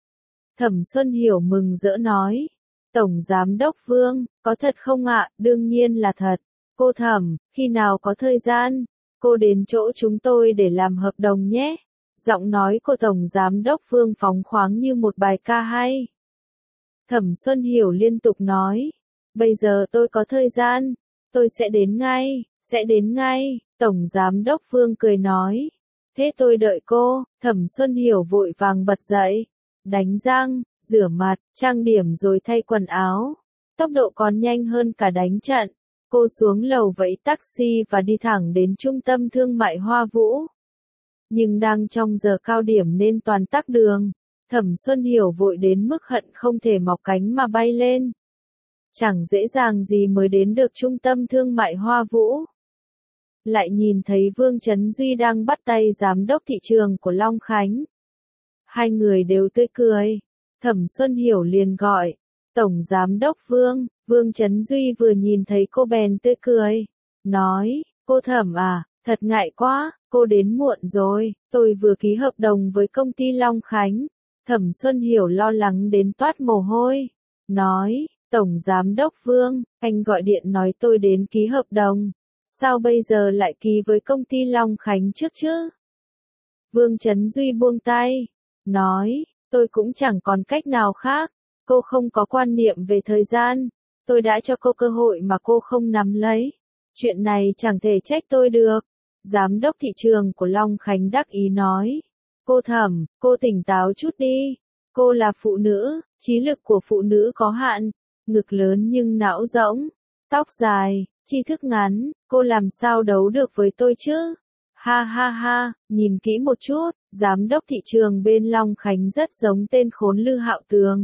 Thẩm Xuân Hiểu mừng rỡ nói, Tổng Giám đốc Vương, có thật không ạ? Đương nhiên là thật. Cô Thẩm, khi nào có thời gian, cô đến chỗ chúng tôi để làm hợp đồng nhé. Giọng nói của Tổng Giám đốc Vương phóng khoáng như một bài ca hay. Thẩm Xuân Hiểu liên tục nói, bây giờ tôi có thời gian, tôi sẽ đến ngay, sẽ đến ngay. Tổng Giám đốc Vương cười nói, thế tôi đợi cô. Thẩm Xuân Hiểu vội vàng bật dậy, đánh răng, rửa mặt, trang điểm rồi thay quần áo. Tốc độ còn nhanh hơn cả đánh trận. Cô xuống lầu vẫy taxi và đi thẳng đến trung tâm thương mại Hoa Vũ. Nhưng đang trong giờ cao điểm nên toàn tắc đường. Thẩm Xuân Hiểu vội đến mức hận không thể mọc cánh mà bay lên. Chẳng dễ dàng gì mới đến được trung tâm thương mại Hoa Vũ. Lại nhìn thấy Vương Chấn Duy đang bắt tay giám đốc thị trường của Long Khánh. Hai người đều tươi cười. Thẩm Xuân Hiểu liền gọi, Tổng Giám đốc Vương. Vương Chấn Duy vừa nhìn thấy cô bèn tươi cười, nói, cô Thẩm à, thật ngại quá, cô đến muộn rồi, tôi vừa ký hợp đồng với công ty Long Khánh. Thẩm Xuân Hiểu lo lắng đến toát mồ hôi, nói, Tổng Giám đốc Vương, anh gọi điện nói tôi đến ký hợp đồng, sao bây giờ lại ký với công ty Long Khánh trước chứ? Vương Chấn Duy buông tay, nói, tôi cũng chẳng còn cách nào khác, cô không có quan niệm về thời gian, tôi đã cho cô cơ hội mà cô không nắm lấy. Chuyện này chẳng thể trách tôi được. Giám đốc thị trường của Long Khánh đắc ý nói, cô Thẩm, cô tỉnh táo chút đi, cô là phụ nữ, trí lực của phụ nữ có hạn, ngực lớn nhưng não rỗng, tóc dài, tri thức ngắn, cô làm sao đấu được với tôi chứ? Ha ha ha, nhìn kỹ một chút, giám đốc thị trường bên Long Khánh rất giống tên khốn Lư Hạo Tường.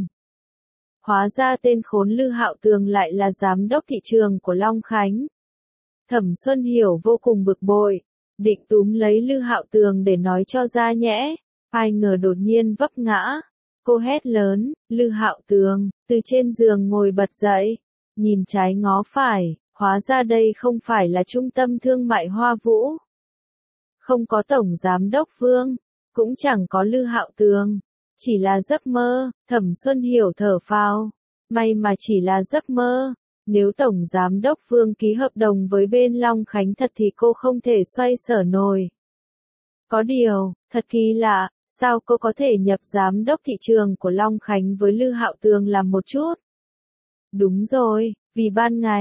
Hóa ra tên khốn Lư Hạo Tường lại là giám đốc thị trường của Long Khánh. Thẩm Xuân Hiểu vô cùng bực bội, định túm lấy Lư Hạo Tường để nói cho ra nhẽ, ai ngờ đột nhiên vấp ngã. Cô hét lớn, Lư Hạo Tường, từ trên giường ngồi bật dậy, nhìn trái ngó phải, hóa ra đây không phải là trung tâm thương mại Hoa Vũ. Không có Tổng Giám đốc Vương, cũng chẳng có Lư Hạo Tường. Chỉ là giấc mơ. Thẩm Xuân Hiểu thở phào. May mà chỉ là giấc mơ. Nếu Tổng Giám đốc Vương ký hợp đồng với bên Long Khánh thật thì cô không thể xoay sở nổi. Có điều, thật kỳ lạ, sao cô có thể nhập giám đốc thị trường của Long Khánh với Lư Hạo Tường làm một chút? Đúng rồi, vì ban ngày,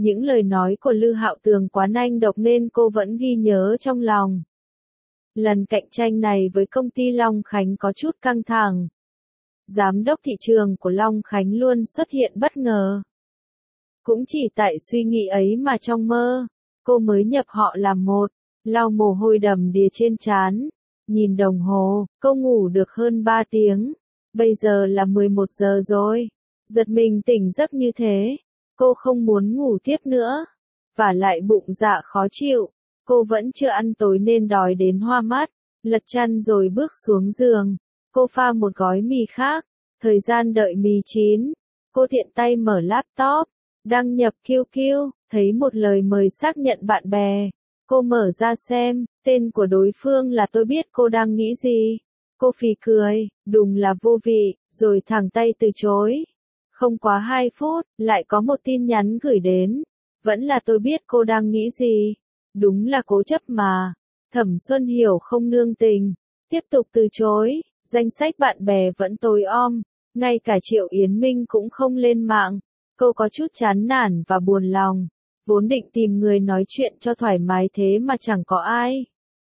Những lời nói của Lư Hạo Tường quá nanh độc nên cô vẫn ghi nhớ trong lòng. Lần cạnh tranh này với công ty Long Khánh có chút căng thẳng. Giám đốc thị trường của Long Khánh luôn xuất hiện bất ngờ. Cũng chỉ tại suy nghĩ ấy mà trong mơ, cô mới nhập họ làm một, lau mồ hôi đầm đìa trên trán. Nhìn đồng hồ, cô ngủ được hơn ba tiếng. Bây giờ là mười một giờ rồi. Giật mình tỉnh giấc như thế. Cô không muốn ngủ tiếp nữa. Và lại bụng dạ khó chịu. Cô vẫn chưa ăn tối nên đói đến hoa mắt. Lật chăn rồi bước xuống giường. Cô pha một gói mì khác. Thời gian đợi mì chín. Cô tiện tay mở laptop. Đăng nhập Q Q. Thấy một lời mời xác nhận bạn bè. Cô mở ra xem. Tên của đối phương là tôi biết cô đang nghĩ gì. Cô phì cười. Đùng là vô vị. Rồi thẳng tay từ chối. Không quá hai phút. Lại có một tin nhắn gửi đến. Vẫn là tôi biết cô đang nghĩ gì. Đúng là cố chấp mà. Thẩm Xuân Hiểu không nương tình. Tiếp tục từ chối. Danh sách bạn bè vẫn tối om. Ngay cả Triệu Yến Minh cũng không lên mạng. Cô có chút chán nản và buồn lòng. Vốn định tìm người nói chuyện cho thoải mái thế mà chẳng có ai.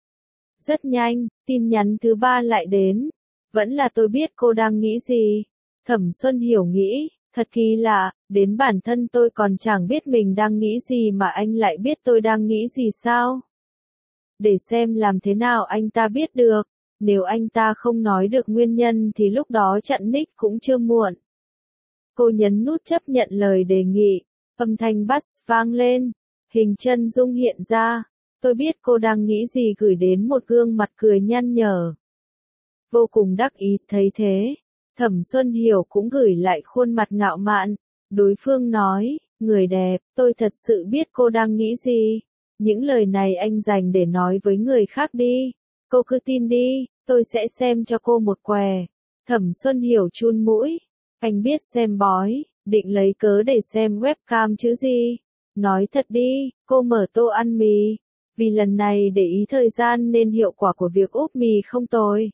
Rất nhanh, tin nhắn thứ ba lại đến. Vẫn là tôi biết cô đang nghĩ gì. Thẩm Xuân Hiểu nghĩ, thật kỳ lạ, đến bản thân tôi còn chẳng biết mình đang nghĩ gì mà anh lại biết tôi đang nghĩ gì sao? Để xem làm thế nào anh ta biết được. Nếu anh ta không nói được nguyên nhân thì lúc đó chặn nick cũng chưa muộn. Cô nhấn nút chấp nhận lời đề nghị. Âm thanh bass vang lên. Hình chân dung hiện ra. Tôi biết cô đang nghĩ gì gửi đến một gương mặt cười nhăn nhở. Vô cùng đắc ý thấy thế. Thẩm Xuân Hiểu cũng gửi lại khuôn mặt ngạo mạn. Đối phương nói, người đẹp, tôi thật sự biết cô đang nghĩ gì. Những lời này anh dành để nói với người khác đi. Cô cứ tin đi, tôi sẽ xem cho cô một què. Thẩm Xuân Hiểu chun mũi. Anh biết xem bói, định lấy cớ để xem webcam chứ gì. Nói thật đi, cô mở tô ăn mì. Vì lần này để ý thời gian nên hiệu quả của việc úp mì không tồi.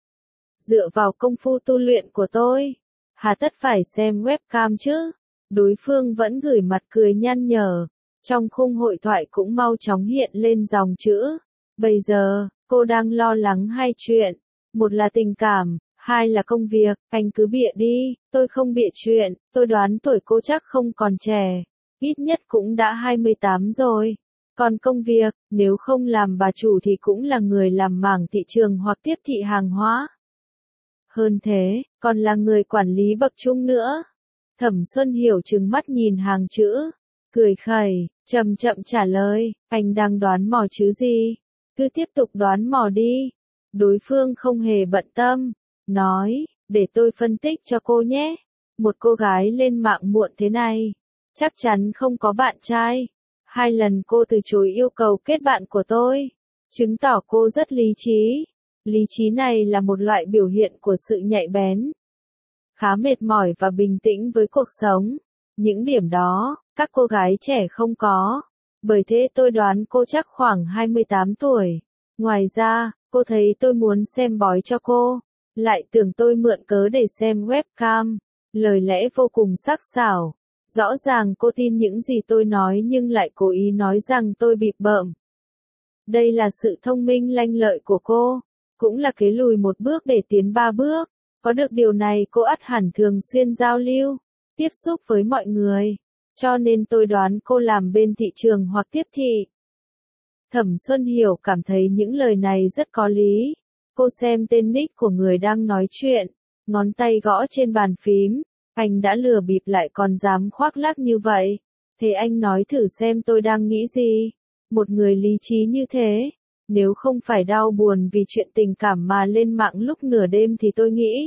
Dựa vào công phu tu luyện của tôi, hà tất phải xem webcam chứ. Đối phương vẫn gửi mặt cười nhăn nhở. Trong khung hội thoại cũng mau chóng hiện lên dòng chữ. Bây giờ, cô đang lo lắng hai chuyện. Một là tình cảm, hai là công việc. Anh cứ bịa đi, tôi không bịa chuyện. Tôi đoán tuổi cô chắc không còn trẻ. Ít nhất cũng đã hai mươi tám rồi. Còn công việc, nếu không làm bà chủ thì cũng là người làm mảng thị trường hoặc tiếp thị hàng hóa. Hơn thế, còn là người quản lý bậc trung nữa. Thẩm Xuân Hiểu trừng mắt nhìn hàng chữ. Cười khẩy, chậm chậm trả lời, anh đang đoán mò chứ gì. Cứ tiếp tục đoán mò đi. Đối phương không hề bận tâm. Nói, để tôi phân tích cho cô nhé. Một cô gái lên mạng muộn thế này. Chắc chắn không có bạn trai. Hai lần cô từ chối yêu cầu kết bạn của tôi. Chứng tỏ cô rất lý trí. Lý trí này là một loại biểu hiện của sự nhạy bén. Khá mệt mỏi và bình tĩnh với cuộc sống. Những điểm đó, các cô gái trẻ không có. Bởi thế tôi đoán cô chắc khoảng hai mươi tám tuổi. Ngoài ra, cô thấy tôi muốn xem bói cho cô. Lại tưởng tôi mượn cớ để xem webcam. Lời lẽ vô cùng sắc sảo. Rõ ràng cô tin những gì tôi nói nhưng lại cố ý nói rằng tôi bịp bợm. Đây là sự thông minh lanh lợi của cô. Cũng là cái lùi một bước để tiến ba bước. Có được điều này cô ắt hẳn thường xuyên giao lưu, tiếp xúc với mọi người. Cho nên tôi đoán cô làm bên thị trường hoặc tiếp thị. Thẩm Xuân Hiểu cảm thấy những lời này rất có lý. Cô xem tên nick của người đang nói chuyện. Ngón tay gõ trên bàn phím. Anh đã lừa bịp lại còn dám khoác lác như vậy. Thế anh nói thử xem tôi đang nghĩ gì. Một người lý trí như thế. Nếu không phải đau buồn vì chuyện tình cảm mà lên mạng lúc nửa đêm thì tôi nghĩ.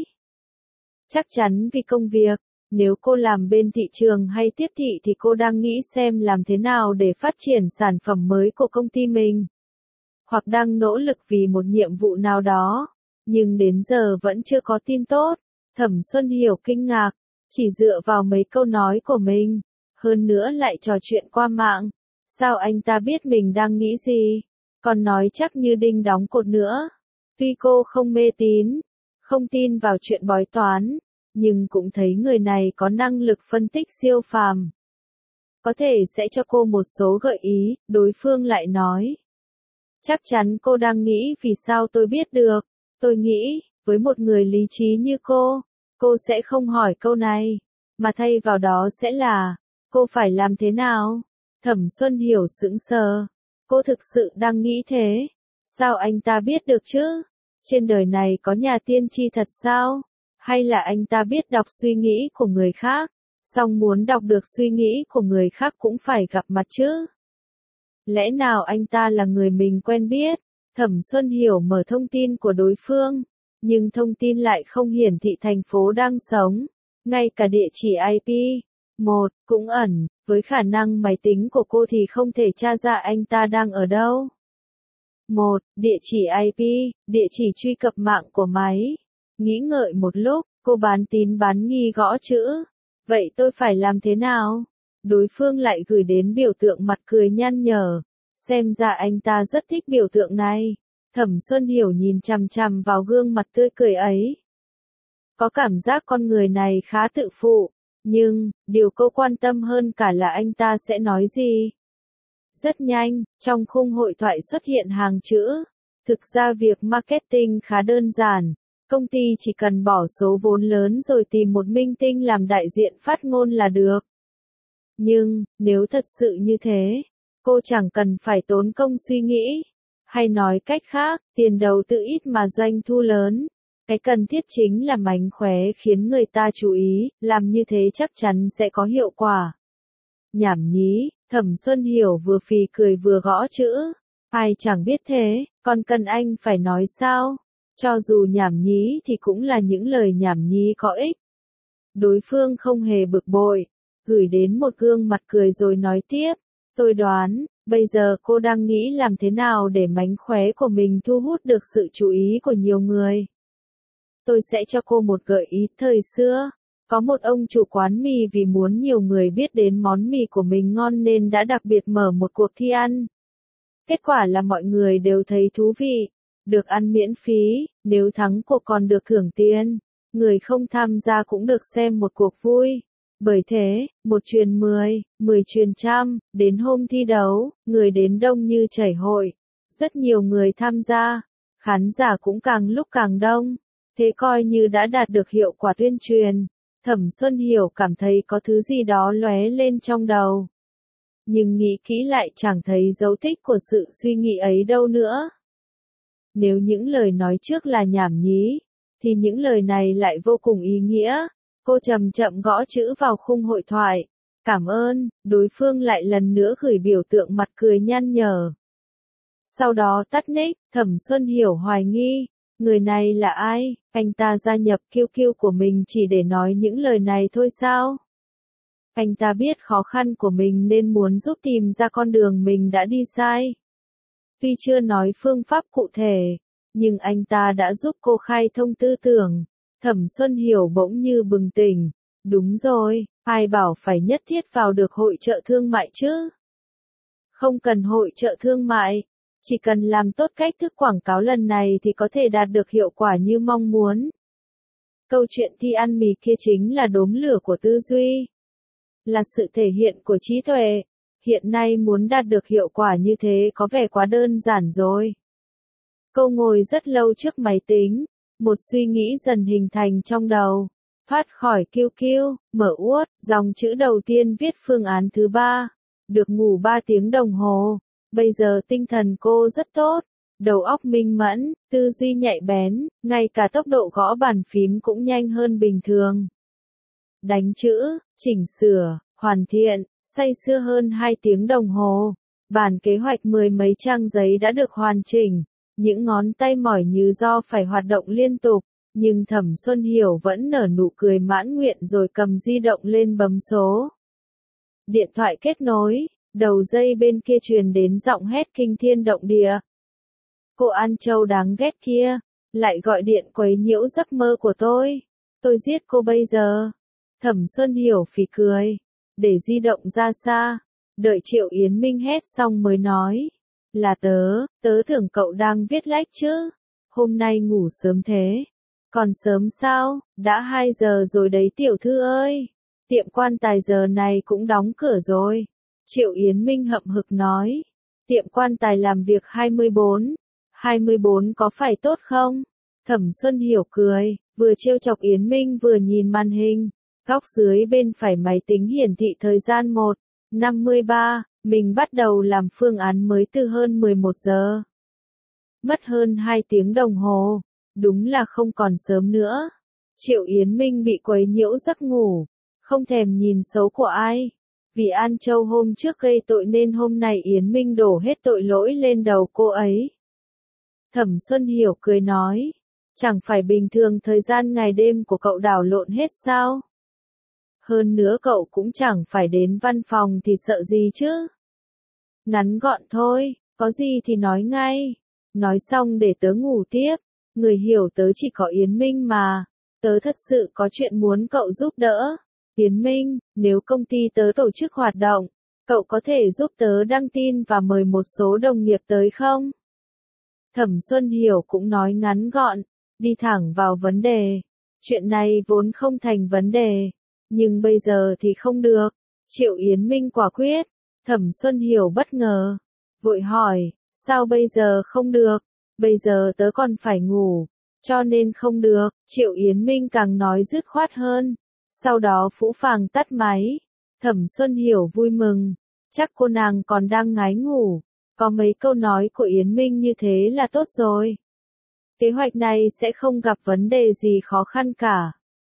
Chắc chắn vì công việc. Nếu cô làm bên thị trường hay tiếp thị thì cô đang nghĩ xem làm thế nào để phát triển sản phẩm mới của công ty mình. Hoặc đang nỗ lực vì một nhiệm vụ nào đó. Nhưng đến giờ vẫn chưa có tin tốt. Thẩm Xuân Hiểu kinh ngạc. Chỉ dựa vào mấy câu nói của mình. Hơn nữa lại trò chuyện qua mạng. Sao anh ta biết mình đang nghĩ gì? Còn nói chắc như đinh đóng cột nữa. Tuy cô không mê tín, không tin vào chuyện bói toán, nhưng cũng thấy người này có năng lực phân tích siêu phàm. có thể sẽ cho cô một số gợi ý, đối phương lại nói. Chắc chắn cô đang nghĩ vì sao tôi biết được. Tôi nghĩ, với một người lý trí như cô, cô sẽ không hỏi câu này, mà thay vào đó sẽ là, cô phải làm thế nào? Thẩm Xuân Hiểu sững sờ. Cô thực sự đang nghĩ thế. Sao anh ta biết được chứ? Trên đời này có nhà tiên tri thật sao? Hay là anh ta biết đọc suy nghĩ của người khác, song muốn đọc được suy nghĩ của người khác cũng phải gặp mặt chứ? Lẽ nào anh ta là người mình quen biết? Thẩm Xuân Hiểu mở thông tin của đối phương, nhưng thông tin lại không hiển thị thành phố đang sống, ngay cả địa chỉ i pê. Một, cũng ẩn, với khả năng máy tính của cô thì không thể tra ra anh ta đang ở đâu. Một, địa chỉ i pê, địa chỉ truy cập mạng của máy. Nghĩ ngợi một lúc, cô bán tín bán nghi gõ chữ. Vậy tôi phải làm thế nào? Đối phương lại gửi đến biểu tượng mặt cười nhăn nhở. Xem ra anh ta rất thích biểu tượng này. Thẩm Xuân Hiểu nhìn chằm chằm vào gương mặt tươi cười ấy. Có cảm giác con người này khá tự phụ. Nhưng, điều cô quan tâm hơn cả là anh ta sẽ nói gì. Rất nhanh, trong khung hội thoại xuất hiện hàng chữ. Thực ra việc marketing khá đơn giản. Công ty chỉ cần bỏ số vốn lớn rồi tìm một minh tinh làm đại diện phát ngôn là được. Nhưng, nếu thật sự như thế, cô chẳng cần phải tốn công suy nghĩ. Hay nói cách khác, tiền đầu tư ít mà doanh thu lớn. Cái cần thiết chính là mánh khóe khiến người ta chú ý, làm như thế chắc chắn sẽ có hiệu quả. Nhảm nhí, Thẩm Xuân Hiểu vừa phì cười vừa gõ chữ. Ai chẳng biết thế, còn cần anh phải nói sao? Cho dù nhảm nhí thì cũng là những lời nhảm nhí có ích. Đối phương không hề bực bội, gửi đến một gương mặt cười rồi nói tiếp. Tôi đoán, bây giờ cô đang nghĩ làm thế nào để mánh khóe của mình thu hút được sự chú ý của nhiều người. Tôi sẽ cho cô một gợi ý. Thời xưa, có một ông chủ quán mì vì muốn nhiều người biết đến món mì của mình ngon nên đã đặc biệt mở một cuộc thi ăn. Kết quả là mọi người đều thấy thú vị, được ăn miễn phí, nếu thắng cuộc còn được thưởng tiền, người không tham gia cũng được xem một cuộc vui. Bởi thế, một truyền mười, mười truyền trăm, đến hôm thi đấu, người đến đông như chảy hội. Rất nhiều người tham gia, khán giả cũng càng lúc càng đông. Thế coi như đã đạt được hiệu quả tuyên truyền. Thẩm Xuân Hiểu cảm thấy có thứ gì đó lóe lên trong đầu. Nhưng nghĩ kỹ lại chẳng thấy dấu tích của sự suy nghĩ ấy đâu nữa. Nếu những lời nói trước là nhảm nhí, thì những lời này lại vô cùng ý nghĩa. Cô chậm chậm gõ chữ vào khung hội thoại. Cảm ơn, đối phương lại lần nữa gửi biểu tượng mặt cười nhăn nhở. Sau đó tắt nick, Thẩm Xuân Hiểu hoài nghi. Người này là ai? Anh ta gia nhập quy quy của mình chỉ để nói những lời này thôi sao? Anh ta biết khó khăn của mình nên muốn giúp tìm ra con đường mình đã đi sai. Tuy chưa nói phương pháp cụ thể, nhưng anh ta đã giúp cô khai thông tư tưởng. Thẩm Xuân Hiểu bỗng như bừng tỉnh. Đúng rồi, ai bảo phải nhất thiết vào được hội chợ thương mại chứ? Không cần hội chợ thương mại. Chỉ cần làm tốt cách thức quảng cáo lần này thì có thể đạt được hiệu quả như mong muốn. Câu chuyện thi ăn mì kia chính là đốm lửa của tư duy. Là sự thể hiện của trí tuệ. Hiện nay muốn đạt được hiệu quả như thế có vẻ quá đơn giản rồi. Cô ngồi rất lâu trước máy tính. Một suy nghĩ dần hình thành trong đầu. Thoát khỏi kiu kiu, mở uất, dòng chữ đầu tiên viết phương án thứ ba. Được ngủ ba tiếng đồng hồ. Bây giờ tinh thần cô rất tốt, đầu óc minh mẫn, tư duy nhạy bén, ngay cả tốc độ gõ bàn phím cũng nhanh hơn bình thường. Đánh chữ, chỉnh sửa, hoàn thiện, say sưa hơn hai tiếng đồng hồ. Bản kế hoạch mười mấy trang giấy đã được hoàn chỉnh, những ngón tay mỏi như do phải hoạt động liên tục, nhưng Thẩm Xuân Hiểu vẫn nở nụ cười mãn nguyện rồi cầm di động lên bấm số. Điện thoại kết nối. Đầu dây bên kia truyền đến giọng hét kinh thiên động địa. Cô An Châu đáng ghét kia, lại gọi điện quấy nhiễu giấc mơ của tôi. Tôi giết cô bây giờ. Thẩm Xuân Hiểu phì cười, để di động ra xa, đợi Triệu Yến Minh hét xong mới nói. Là tớ, tớ tưởng cậu đang viết lách chứ. Hôm nay ngủ sớm thế. Còn sớm sao, đã hai giờ rồi đấy tiểu thư ơi. Tiệm quan tài giờ này cũng đóng cửa rồi. Triệu Yến Minh hậm hực nói. Tiệm quan tài làm việc hai mươi bốn. hai mươi bốn có phải tốt không? Thẩm Xuân Hiểu cười, vừa trêu chọc Yến Minh vừa nhìn màn hình. Góc dưới bên phải máy tính hiển thị thời gian một năm mươi ba, mình bắt đầu làm phương án mới từ hơn mười một giờ. Mất hơn hai tiếng đồng hồ, đúng là không còn sớm nữa. Triệu Yến Minh bị quấy nhiễu giấc ngủ, không thèm nhìn xấu của ai. Vì An Châu hôm trước gây tội nên hôm nay Yến Minh đổ hết tội lỗi lên đầu cô ấy. Thẩm Xuân Hiểu cười nói, chẳng phải bình thường thời gian ngày đêm của cậu đảo lộn hết sao? Hơn nữa cậu cũng chẳng phải đến văn phòng thì sợ gì chứ? Ngắn gọn thôi, có gì thì nói ngay. Nói xong để tớ ngủ tiếp, người hiểu tớ chỉ có Yến Minh mà. Tớ thật sự có chuyện muốn cậu giúp đỡ. Yến Minh, nếu công ty tớ tổ chức hoạt động, cậu có thể giúp tớ đăng tin và mời một số đồng nghiệp tới không? Thẩm Xuân Hiểu cũng nói ngắn gọn, đi thẳng vào vấn đề. Chuyện này vốn không thành vấn đề, nhưng bây giờ thì không được. Triệu Yến Minh quả quyết. Thẩm Xuân Hiểu bất ngờ, vội hỏi, sao bây giờ không được? Bây giờ tớ còn phải ngủ, cho nên không được. Triệu Yến Minh càng nói dứt khoát hơn. Sau đó phũ phàng tắt máy. Thẩm Xuân Hiểu vui mừng, chắc cô nàng còn đang ngái ngủ. Có mấy câu nói của Yến Minh như thế là tốt rồi. Kế hoạch này sẽ không gặp vấn đề gì khó khăn cả.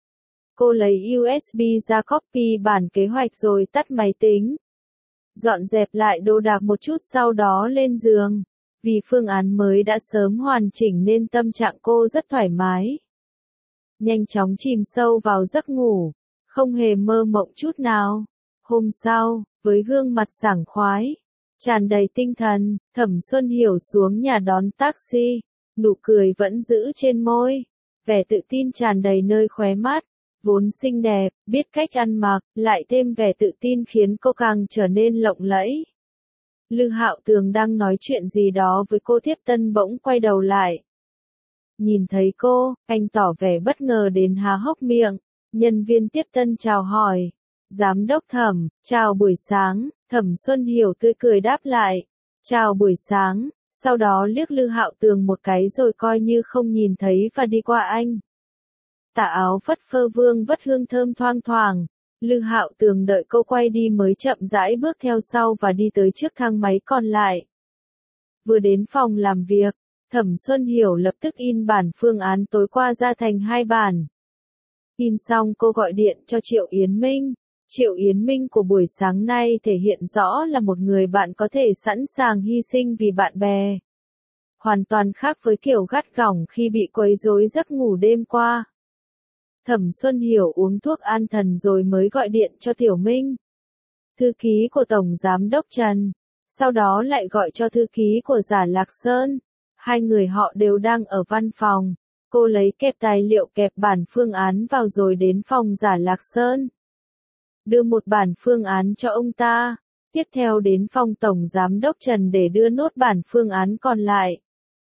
Cô lấy u ét bê ra copy bản kế hoạch rồi tắt máy tính. Dọn dẹp lại đồ đạc một chút sau đó lên giường. Vì phương án mới đã sớm hoàn chỉnh nên tâm trạng cô rất thoải mái. Nhanh chóng chìm sâu vào giấc ngủ, không hề mơ mộng chút nào. Hôm sau, với gương mặt sảng khoái, tràn đầy tinh thần, Thẩm Xuân Hiểu xuống nhà đón taxi, nụ cười vẫn giữ trên môi, vẻ tự tin tràn đầy nơi khóe mắt. Vốn xinh đẹp, biết cách ăn mặc, lại thêm vẻ tự tin khiến cô càng trở nên lộng lẫy. Lư Hạo Tường đang nói chuyện gì đó với cô tiếp tân bỗng quay đầu lại. Nhìn thấy cô, anh tỏ vẻ bất ngờ đến há hốc miệng. Nhân viên tiếp tân chào hỏi. Giám đốc Thẩm, chào buổi sáng. Thẩm Xuân Hiểu tươi cười đáp lại. Chào buổi sáng. Sau đó liếc Lư Hạo Tường một cái rồi coi như không nhìn thấy và đi qua anh. Tà áo phất phơ vương vất hương thơm thoang thoảng. Lư Hạo Tường đợi cô quay đi mới chậm rãi bước theo sau và đi tới trước thang máy còn lại. Vừa đến phòng làm việc, Thẩm Xuân Hiểu lập tức in bản phương án tối qua ra thành hai bản. In xong cô gọi điện cho Triệu Yến Minh. Triệu Yến Minh của buổi sáng nay thể hiện rõ là một người bạn có thể sẵn sàng hy sinh vì bạn bè. Hoàn toàn khác với kiểu gắt gỏng khi bị quấy rối giấc ngủ đêm qua. Thẩm Xuân Hiểu uống thuốc an thần rồi mới gọi điện cho Tiểu Minh, thư ký của Tổng Giám đốc Trần, sau đó lại gọi cho thư ký của Giả Lạc Sơn. Hai người họ đều đang ở văn phòng. Cô lấy kẹp tài liệu kẹp bản phương án vào rồi đến phòng Giả Lạc Sơn. Đưa một bản phương án cho ông ta, tiếp theo đến phòng Tổng Giám đốc Trần để đưa nốt bản phương án còn lại.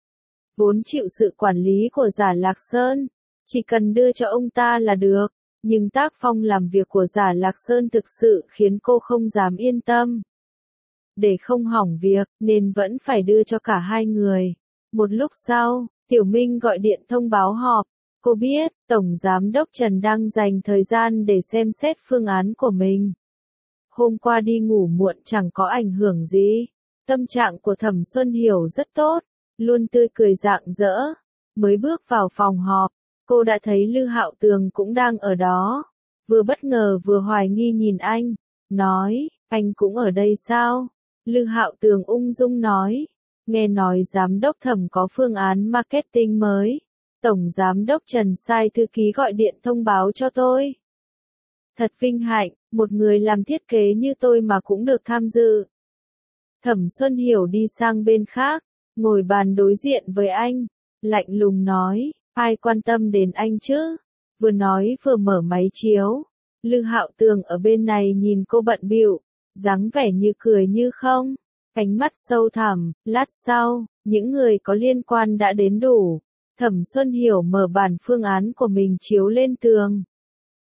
Vốn chịu sự quản lý của Giả Lạc Sơn, chỉ cần đưa cho ông ta là được, nhưng tác phong làm việc của Giả Lạc Sơn thực sự khiến cô không dám yên tâm. Để không hỏng việc, nên vẫn phải đưa cho cả hai người. Một lúc sau, Tiểu Minh gọi điện thông báo họp. Cô biết, Tổng Giám đốc Trần đang dành thời gian để xem xét phương án của mình. Hôm qua đi ngủ muộn chẳng có ảnh hưởng gì. Tâm trạng của Thẩm Xuân Hiểu rất tốt, luôn tươi cười rạng rỡ. Mới bước vào phòng họp, cô đã thấy Lư Hạo Tường cũng đang ở đó. Vừa bất ngờ vừa hoài nghi nhìn anh, nói, anh cũng ở đây sao? Lư Hạo Tường ung dung nói, nghe nói giám đốc Thẩm có phương án marketing mới. Tổng Giám đốc Trần sai thư ký gọi điện thông báo cho tôi. Thật vinh hạnh, một người làm thiết kế như tôi mà cũng được tham dự. Thẩm Xuân Hiểu đi sang bên khác, ngồi bàn đối diện với anh, lạnh lùng nói, ai quan tâm đến anh chứ? Vừa nói vừa mở máy chiếu. Lư Hạo Tường ở bên này nhìn cô bận bịu, dáng vẻ như cười như không, ánh mắt sâu thẳm. Lát sau, những người có liên quan đã đến đủ. Thẩm Xuân Hiểu mở bản phương án của mình chiếu lên tường.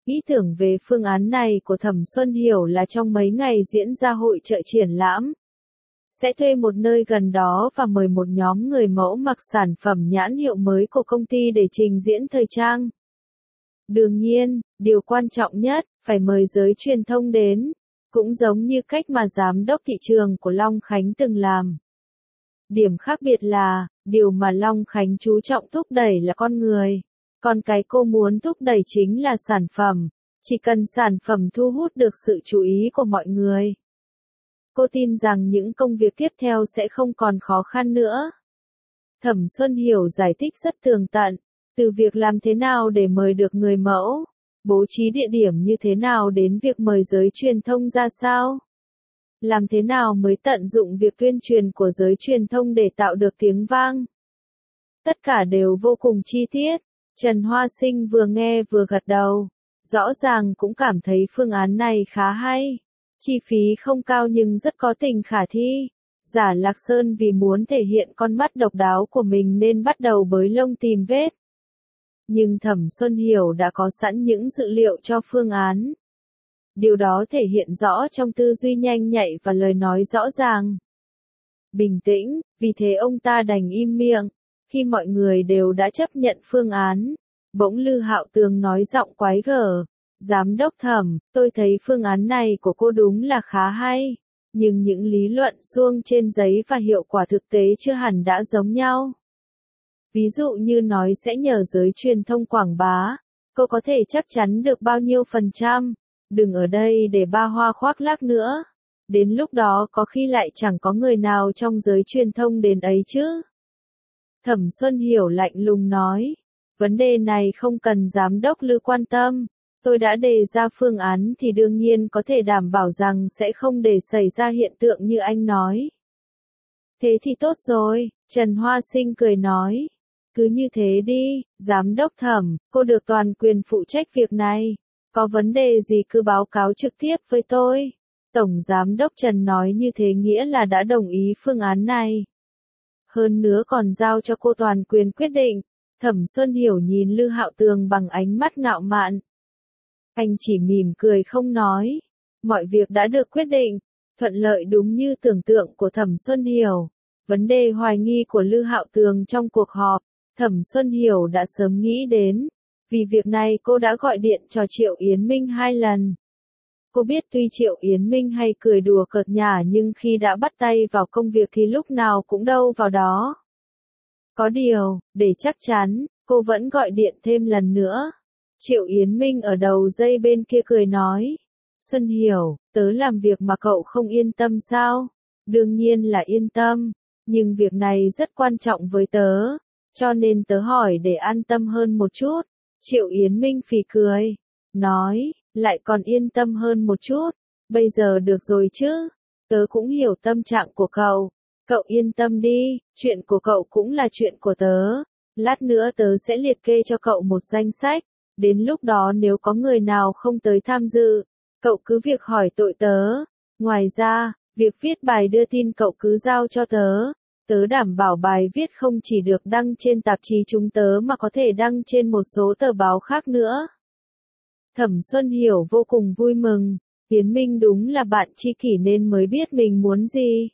Ý tưởng về phương án này của Thẩm Xuân Hiểu là trong mấy ngày diễn ra hội chợ triển lãm, sẽ thuê một nơi gần đó và mời một nhóm người mẫu mặc sản phẩm nhãn hiệu mới của công ty để trình diễn thời trang. Đương nhiên, điều quan trọng nhất, phải mời giới truyền thông đến, cũng giống như cách mà giám đốc thị trường của Long Khánh từng làm. Điểm khác biệt là, điều mà Long Khánh chú trọng thúc đẩy là con người, còn cái cô muốn thúc đẩy chính là sản phẩm, chỉ cần sản phẩm thu hút được sự chú ý của mọi người. Cô tin rằng những công việc tiếp theo sẽ không còn khó khăn nữa. Thẩm Xuân Hiểu giải thích rất tường tận, từ việc làm thế nào để mời được người mẫu, bố trí địa điểm như thế nào đến việc mời giới truyền thông ra sao. Làm thế nào mới tận dụng việc tuyên truyền của giới truyền thông để tạo được tiếng vang. Tất cả đều vô cùng chi tiết. Trần Hoa Sinh vừa nghe vừa gật đầu. Rõ ràng cũng cảm thấy phương án này khá hay. Chi phí không cao nhưng rất có tình khả thi. Giả Lạc Sơn vì muốn thể hiện con mắt độc đáo của mình nên bắt đầu bới lông tìm vết. Nhưng Thẩm Xuân Hiểu đã có sẵn những dữ liệu cho phương án. Điều đó thể hiện rõ trong tư duy nhanh nhạy và lời nói rõ ràng. Bình tĩnh, vì thế ông ta đành im miệng. Khi mọi người đều đã chấp nhận phương án, bỗng Lư Hạo Tường nói giọng quái gở. Giám đốc Thẩm, tôi thấy phương án này của cô đúng là khá hay. Nhưng những lý luận suông trên giấy và hiệu quả thực tế chưa hẳn đã giống nhau. Ví dụ như nói sẽ nhờ giới truyền thông quảng bá, cô có thể chắc chắn được bao nhiêu phần trăm. Đừng ở đây để ba hoa khoác lác nữa. Đến lúc đó có khi lại chẳng có người nào trong giới truyền thông đến ấy chứ. Thẩm Xuân Hiểu lạnh lùng nói. Vấn đề này không cần giám đốc Lư quan tâm. Tôi đã đề ra phương án thì đương nhiên có thể đảm bảo rằng sẽ không để xảy ra hiện tượng như anh nói. Thế thì tốt rồi, Trần Hoa Sinh cười nói. Cứ như thế đi, giám đốc Thẩm, cô được toàn quyền phụ trách việc này. Có vấn đề gì cứ báo cáo trực tiếp với tôi. Tổng giám đốc Trần nói như thế nghĩa là đã đồng ý phương án này. Hơn nữa còn giao cho cô toàn quyền quyết định. Thẩm Xuân Hiểu nhìn Lư Hạo Tường bằng ánh mắt ngạo mạn. Anh chỉ mỉm cười không nói. Mọi việc đã được quyết định, thuận lợi đúng như tưởng tượng của Thẩm Xuân Hiểu. Vấn đề hoài nghi của Lư Hạo Tường trong cuộc họp, Thẩm Xuân Hiểu đã sớm nghĩ đến. Vì việc này cô đã gọi điện cho Triệu Yến Minh hai lần. Cô biết tuy Triệu Yến Minh hay cười đùa cợt nhả nhưng khi đã bắt tay vào công việc thì lúc nào cũng đâu vào đó. Có điều, để chắc chắn, cô vẫn gọi điện thêm lần nữa. Triệu Yến Minh ở đầu dây bên kia cười nói. Xuân Hiểu, tớ làm việc mà cậu không yên tâm sao? Đương nhiên là yên tâm, nhưng việc này rất quan trọng với tớ, cho nên tớ hỏi để an tâm hơn một chút. Triệu Yến Minh phì cười, nói, lại còn yên tâm hơn một chút, bây giờ được rồi chứ, tớ cũng hiểu tâm trạng của cậu, cậu yên tâm đi, chuyện của cậu cũng là chuyện của tớ, lát nữa tớ sẽ liệt kê cho cậu một danh sách, đến lúc đó nếu có người nào không tới tham dự, cậu cứ việc hỏi tội tớ, ngoài ra, việc viết bài đưa tin cậu cứ giao cho tớ. Tớ đảm bảo bài viết không chỉ được đăng trên tạp chí chúng tớ mà có thể đăng trên một số tờ báo khác nữa. Thẩm Xuân Hiểu vô cùng vui mừng, Yến Minh đúng là bạn tri kỷ nên mới biết mình muốn gì.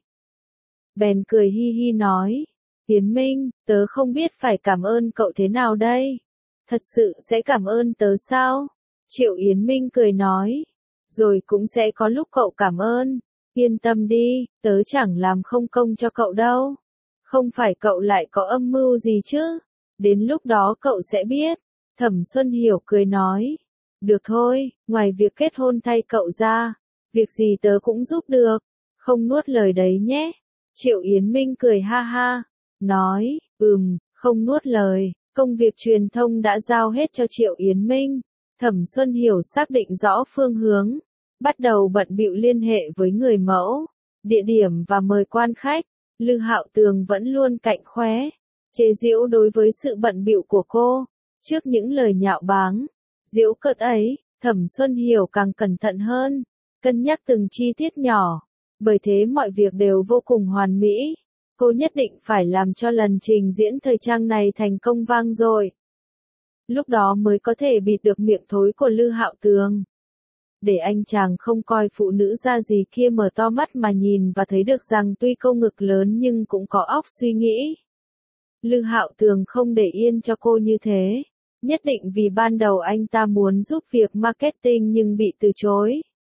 Bèn cười hi hi nói, Yến Minh, tớ không biết phải cảm ơn cậu thế nào đây. Thật sự sẽ cảm ơn tớ sao? Triệu Yến Minh cười nói, rồi cũng sẽ có lúc cậu cảm ơn. Yên tâm đi, tớ chẳng làm không công cho cậu đâu. Không phải cậu lại có âm mưu gì chứ? Đến lúc đó cậu sẽ biết. Thẩm Xuân Hiểu cười nói. Được thôi, ngoài việc kết hôn thay cậu ra, việc gì tớ cũng giúp được. Không nuốt lời đấy nhé. Triệu Yến Minh cười ha ha. Nói, ừm, không nuốt lời. Công việc truyền thông đã giao hết cho Triệu Yến Minh. Thẩm Xuân Hiểu xác định rõ phương hướng. Bắt đầu bận bịu liên hệ với người mẫu, địa điểm và mời quan khách. Lư Hạo Tường vẫn luôn cạnh khóe, chế giễu đối với sự bận bịu của cô. Trước những lời nhạo báng, giễu cợt ấy, Thẩm Xuân Hiểu càng cẩn thận hơn, cân nhắc từng chi tiết nhỏ. Bởi thế mọi việc đều vô cùng hoàn mỹ. Cô nhất định phải làm cho lần trình diễn thời trang này thành công vang dội. Lúc đó mới có thể bịt được miệng thối của Lư Hạo Tường. Để anh chàng không coi phụ nữ ra gì kia mở to mắt mà nhìn và thấy được rằng tuy cô ngực lớn nhưng cũng có óc suy nghĩ. Lư Hạo Tường không để yên cho cô như thế. Nhất định vì ban đầu anh ta muốn giúp việc marketing nhưng bị từ chối.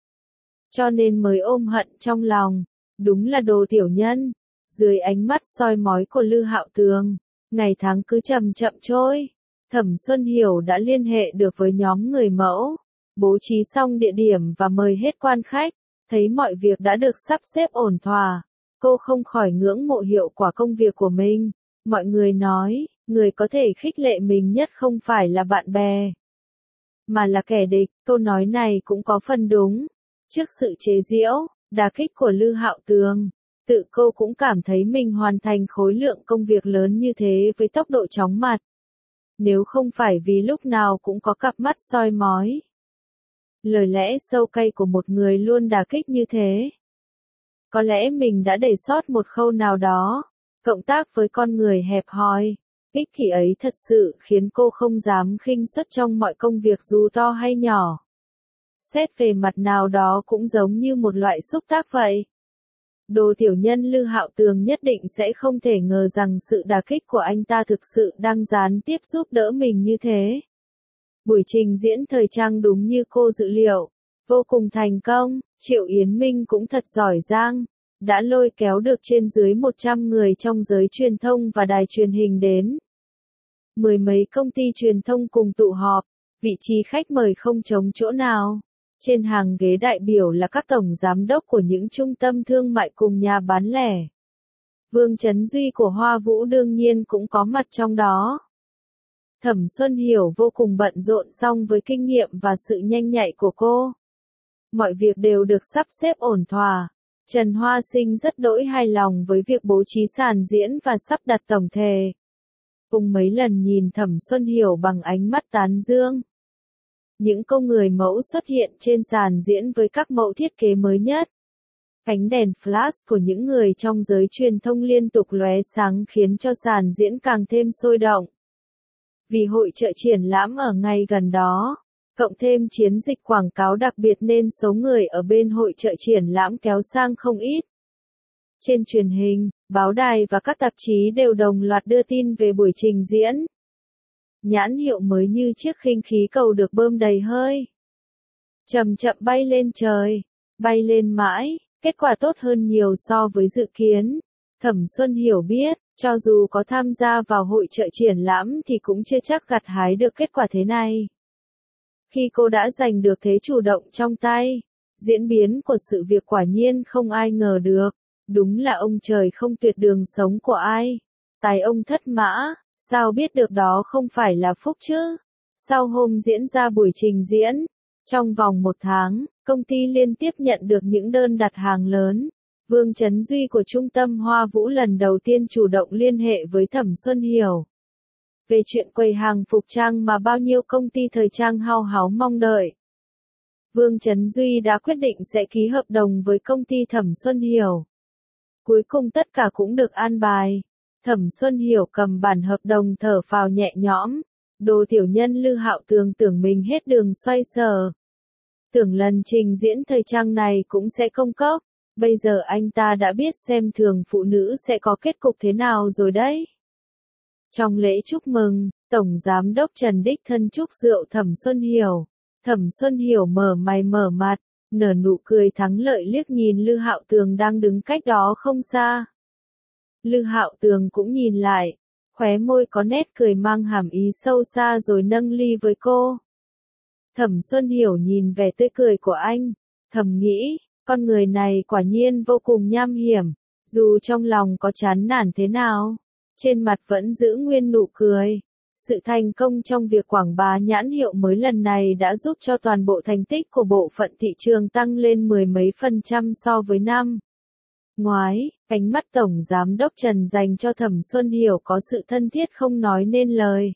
Cho nên mới ôm hận trong lòng. Đúng là đồ tiểu nhân. Dưới ánh mắt soi mói của Lư Hạo Tường, ngày tháng cứ chậm chậm trôi. Thẩm Xuân Hiểu đã liên hệ được với nhóm người mẫu, bố trí xong địa điểm và mời hết quan khách, thấy mọi việc đã được sắp xếp ổn thỏa. Cô không khỏi ngưỡng mộ hiệu quả công việc của mình. Mọi người nói, người có thể khích lệ mình nhất không phải là bạn bè, mà là kẻ địch. Câu nói này cũng có phần đúng. Trước sự chế giễu, đả kích của Lư Hạo Tường, tự cô cũng cảm thấy mình hoàn thành khối lượng công việc lớn như thế với tốc độ chóng mặt. Nếu không phải vì lúc nào cũng có cặp mắt soi mói, lời lẽ sâu cay của một người luôn đả kích như thế, có lẽ mình đã để sót một khâu nào đó. Cộng tác với con người hẹp hòi, ích kỷ ấy thật sự khiến cô không dám khinh suất trong mọi công việc dù to hay nhỏ. Xét về mặt nào đó cũng giống như một loại xúc tác vậy. Đồ tiểu nhân Lư Hạo Tường nhất định sẽ không thể ngờ rằng sự đả kích của anh ta thực sự đang gián tiếp giúp đỡ mình như thế. Buổi trình diễn thời trang đúng như cô dự liệu, vô cùng thành công. Triệu Yến Minh cũng thật giỏi giang, đã lôi kéo được trên dưới một trăm người trong giới truyền thông và đài truyền hình đến. Mười mấy công ty truyền thông cùng tụ họp, vị trí khách mời không trống chỗ nào. Trên hàng ghế đại biểu là các tổng giám đốc của những trung tâm thương mại cùng nhà bán lẻ. Vương Chấn Duy của Hoa Vũ đương nhiên cũng có mặt trong đó. Thẩm Xuân Hiểu vô cùng bận rộn song với kinh nghiệm và sự nhanh nhạy của cô, mọi việc đều được sắp xếp ổn thỏa. Trần Hoa Sinh rất đỗi hài lòng với việc bố trí sàn diễn và sắp đặt tổng thể. Cùng mấy lần nhìn Thẩm Xuân Hiểu bằng ánh mắt tán dương. Những cô người mẫu xuất hiện trên sàn diễn với các mẫu thiết kế mới nhất. Ánh đèn flash của những người trong giới truyền thông liên tục lóe sáng khiến cho sàn diễn càng thêm sôi động. Vì hội chợ triển lãm ở ngay gần đó, cộng thêm chiến dịch quảng cáo đặc biệt nên số người ở bên hội chợ triển lãm kéo sang không ít. Trên truyền hình, báo đài và các tạp chí đều đồng loạt đưa tin về buổi trình diễn. Nhãn hiệu mới như chiếc khinh khí cầu được bơm đầy hơi, chậm chậm bay lên trời, bay lên mãi, kết quả tốt hơn nhiều so với dự kiến. Thẩm Xuân Hiểu biết, cho dù có tham gia vào hội chợ triển lãm thì cũng chưa chắc gặt hái được kết quả thế này. Khi cô đã giành được thế chủ động trong tay, diễn biến của sự việc quả nhiên không ai ngờ được. Đúng là ông trời không tuyệt đường sống của ai. Tài ông thất mã, sao biết được đó không phải là phúc chứ? Sau hôm diễn ra buổi trình diễn, trong vòng một tháng, công ty liên tiếp nhận được những đơn đặt hàng lớn. Vương Chấn Duy của Trung tâm Hoa Vũ lần đầu tiên chủ động liên hệ với Thẩm Xuân Hiểu về chuyện quầy hàng phục trang mà bao nhiêu công ty thời trang hao háo mong đợi. Vương Chấn Duy đã quyết định sẽ ký hợp đồng với công ty Thẩm Xuân Hiểu. Cuối cùng tất cả cũng được an bài. Thẩm Xuân Hiểu cầm bản hợp đồng thở phào nhẹ nhõm. Đồ tiểu nhân Lư Hạo Tường tưởng mình hết đường xoay sở. Tưởng lần trình diễn thời trang này cũng sẽ công cốc. Bây giờ anh ta đã biết xem thường phụ nữ sẽ có kết cục thế nào rồi đấy. Trong lễ chúc mừng, Tổng Giám đốc Trần đích thân chúc rượu Thẩm Xuân Hiểu. Thẩm Xuân Hiểu mở mày mở mặt, nở nụ cười thắng lợi liếc nhìn Lư Hạo Tường đang đứng cách đó không xa. Lư Hạo Tường cũng nhìn lại, khóe môi có nét cười mang hàm ý sâu xa rồi nâng ly với cô. Thẩm Xuân Hiểu nhìn vẻ tươi cười của anh, thầm nghĩ, con người này quả nhiên vô cùng nham hiểm, dù trong lòng có chán nản thế nào, trên mặt vẫn giữ nguyên nụ cười. Sự thành công trong việc quảng bá nhãn hiệu mới lần này đã giúp cho toàn bộ thành tích của bộ phận thị trường tăng lên mười mấy phần trăm so với năm ngoái. Ánh mắt Tổng Giám đốc Trần dành cho Thẩm Xuân Hiểu có sự thân thiết không nói nên lời.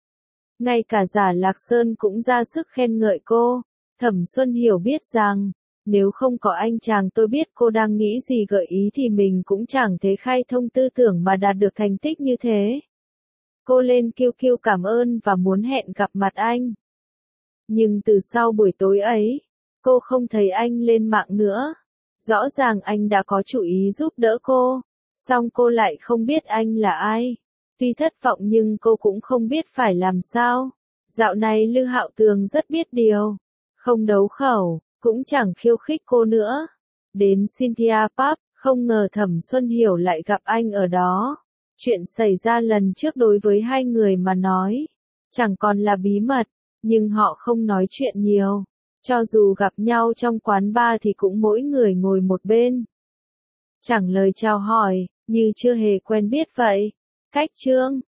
Ngay cả Giả Lạc Sơn cũng ra sức khen ngợi cô. Thẩm Xuân Hiểu biết rằng, nếu không có anh chàng tôi biết cô đang nghĩ gì gợi ý thì mình cũng chẳng thể khai thông tư tưởng mà đạt được thành tích như thế. Cô lên Q Q cảm ơn và muốn hẹn gặp mặt anh. Nhưng từ sau buổi tối ấy, cô không thấy anh lên mạng nữa. Rõ ràng anh đã có chủ ý giúp đỡ cô, song cô lại không biết anh là ai. Tuy thất vọng nhưng cô cũng không biết phải làm sao. Dạo này Lư Hạo Tường rất biết điều, không đấu khẩu, cũng chẳng khiêu khích cô nữa. Đến Cynthia Pub, không ngờ Thẩm Xuân Hiểu lại gặp anh ở đó. Chuyện xảy ra lần trước đối với hai người mà nói, chẳng còn là bí mật, nhưng họ không nói chuyện nhiều. Cho dù gặp nhau trong quán bar thì cũng mỗi người ngồi một bên. Chẳng lời chào hỏi, như chưa hề quen biết vậy. Cách chương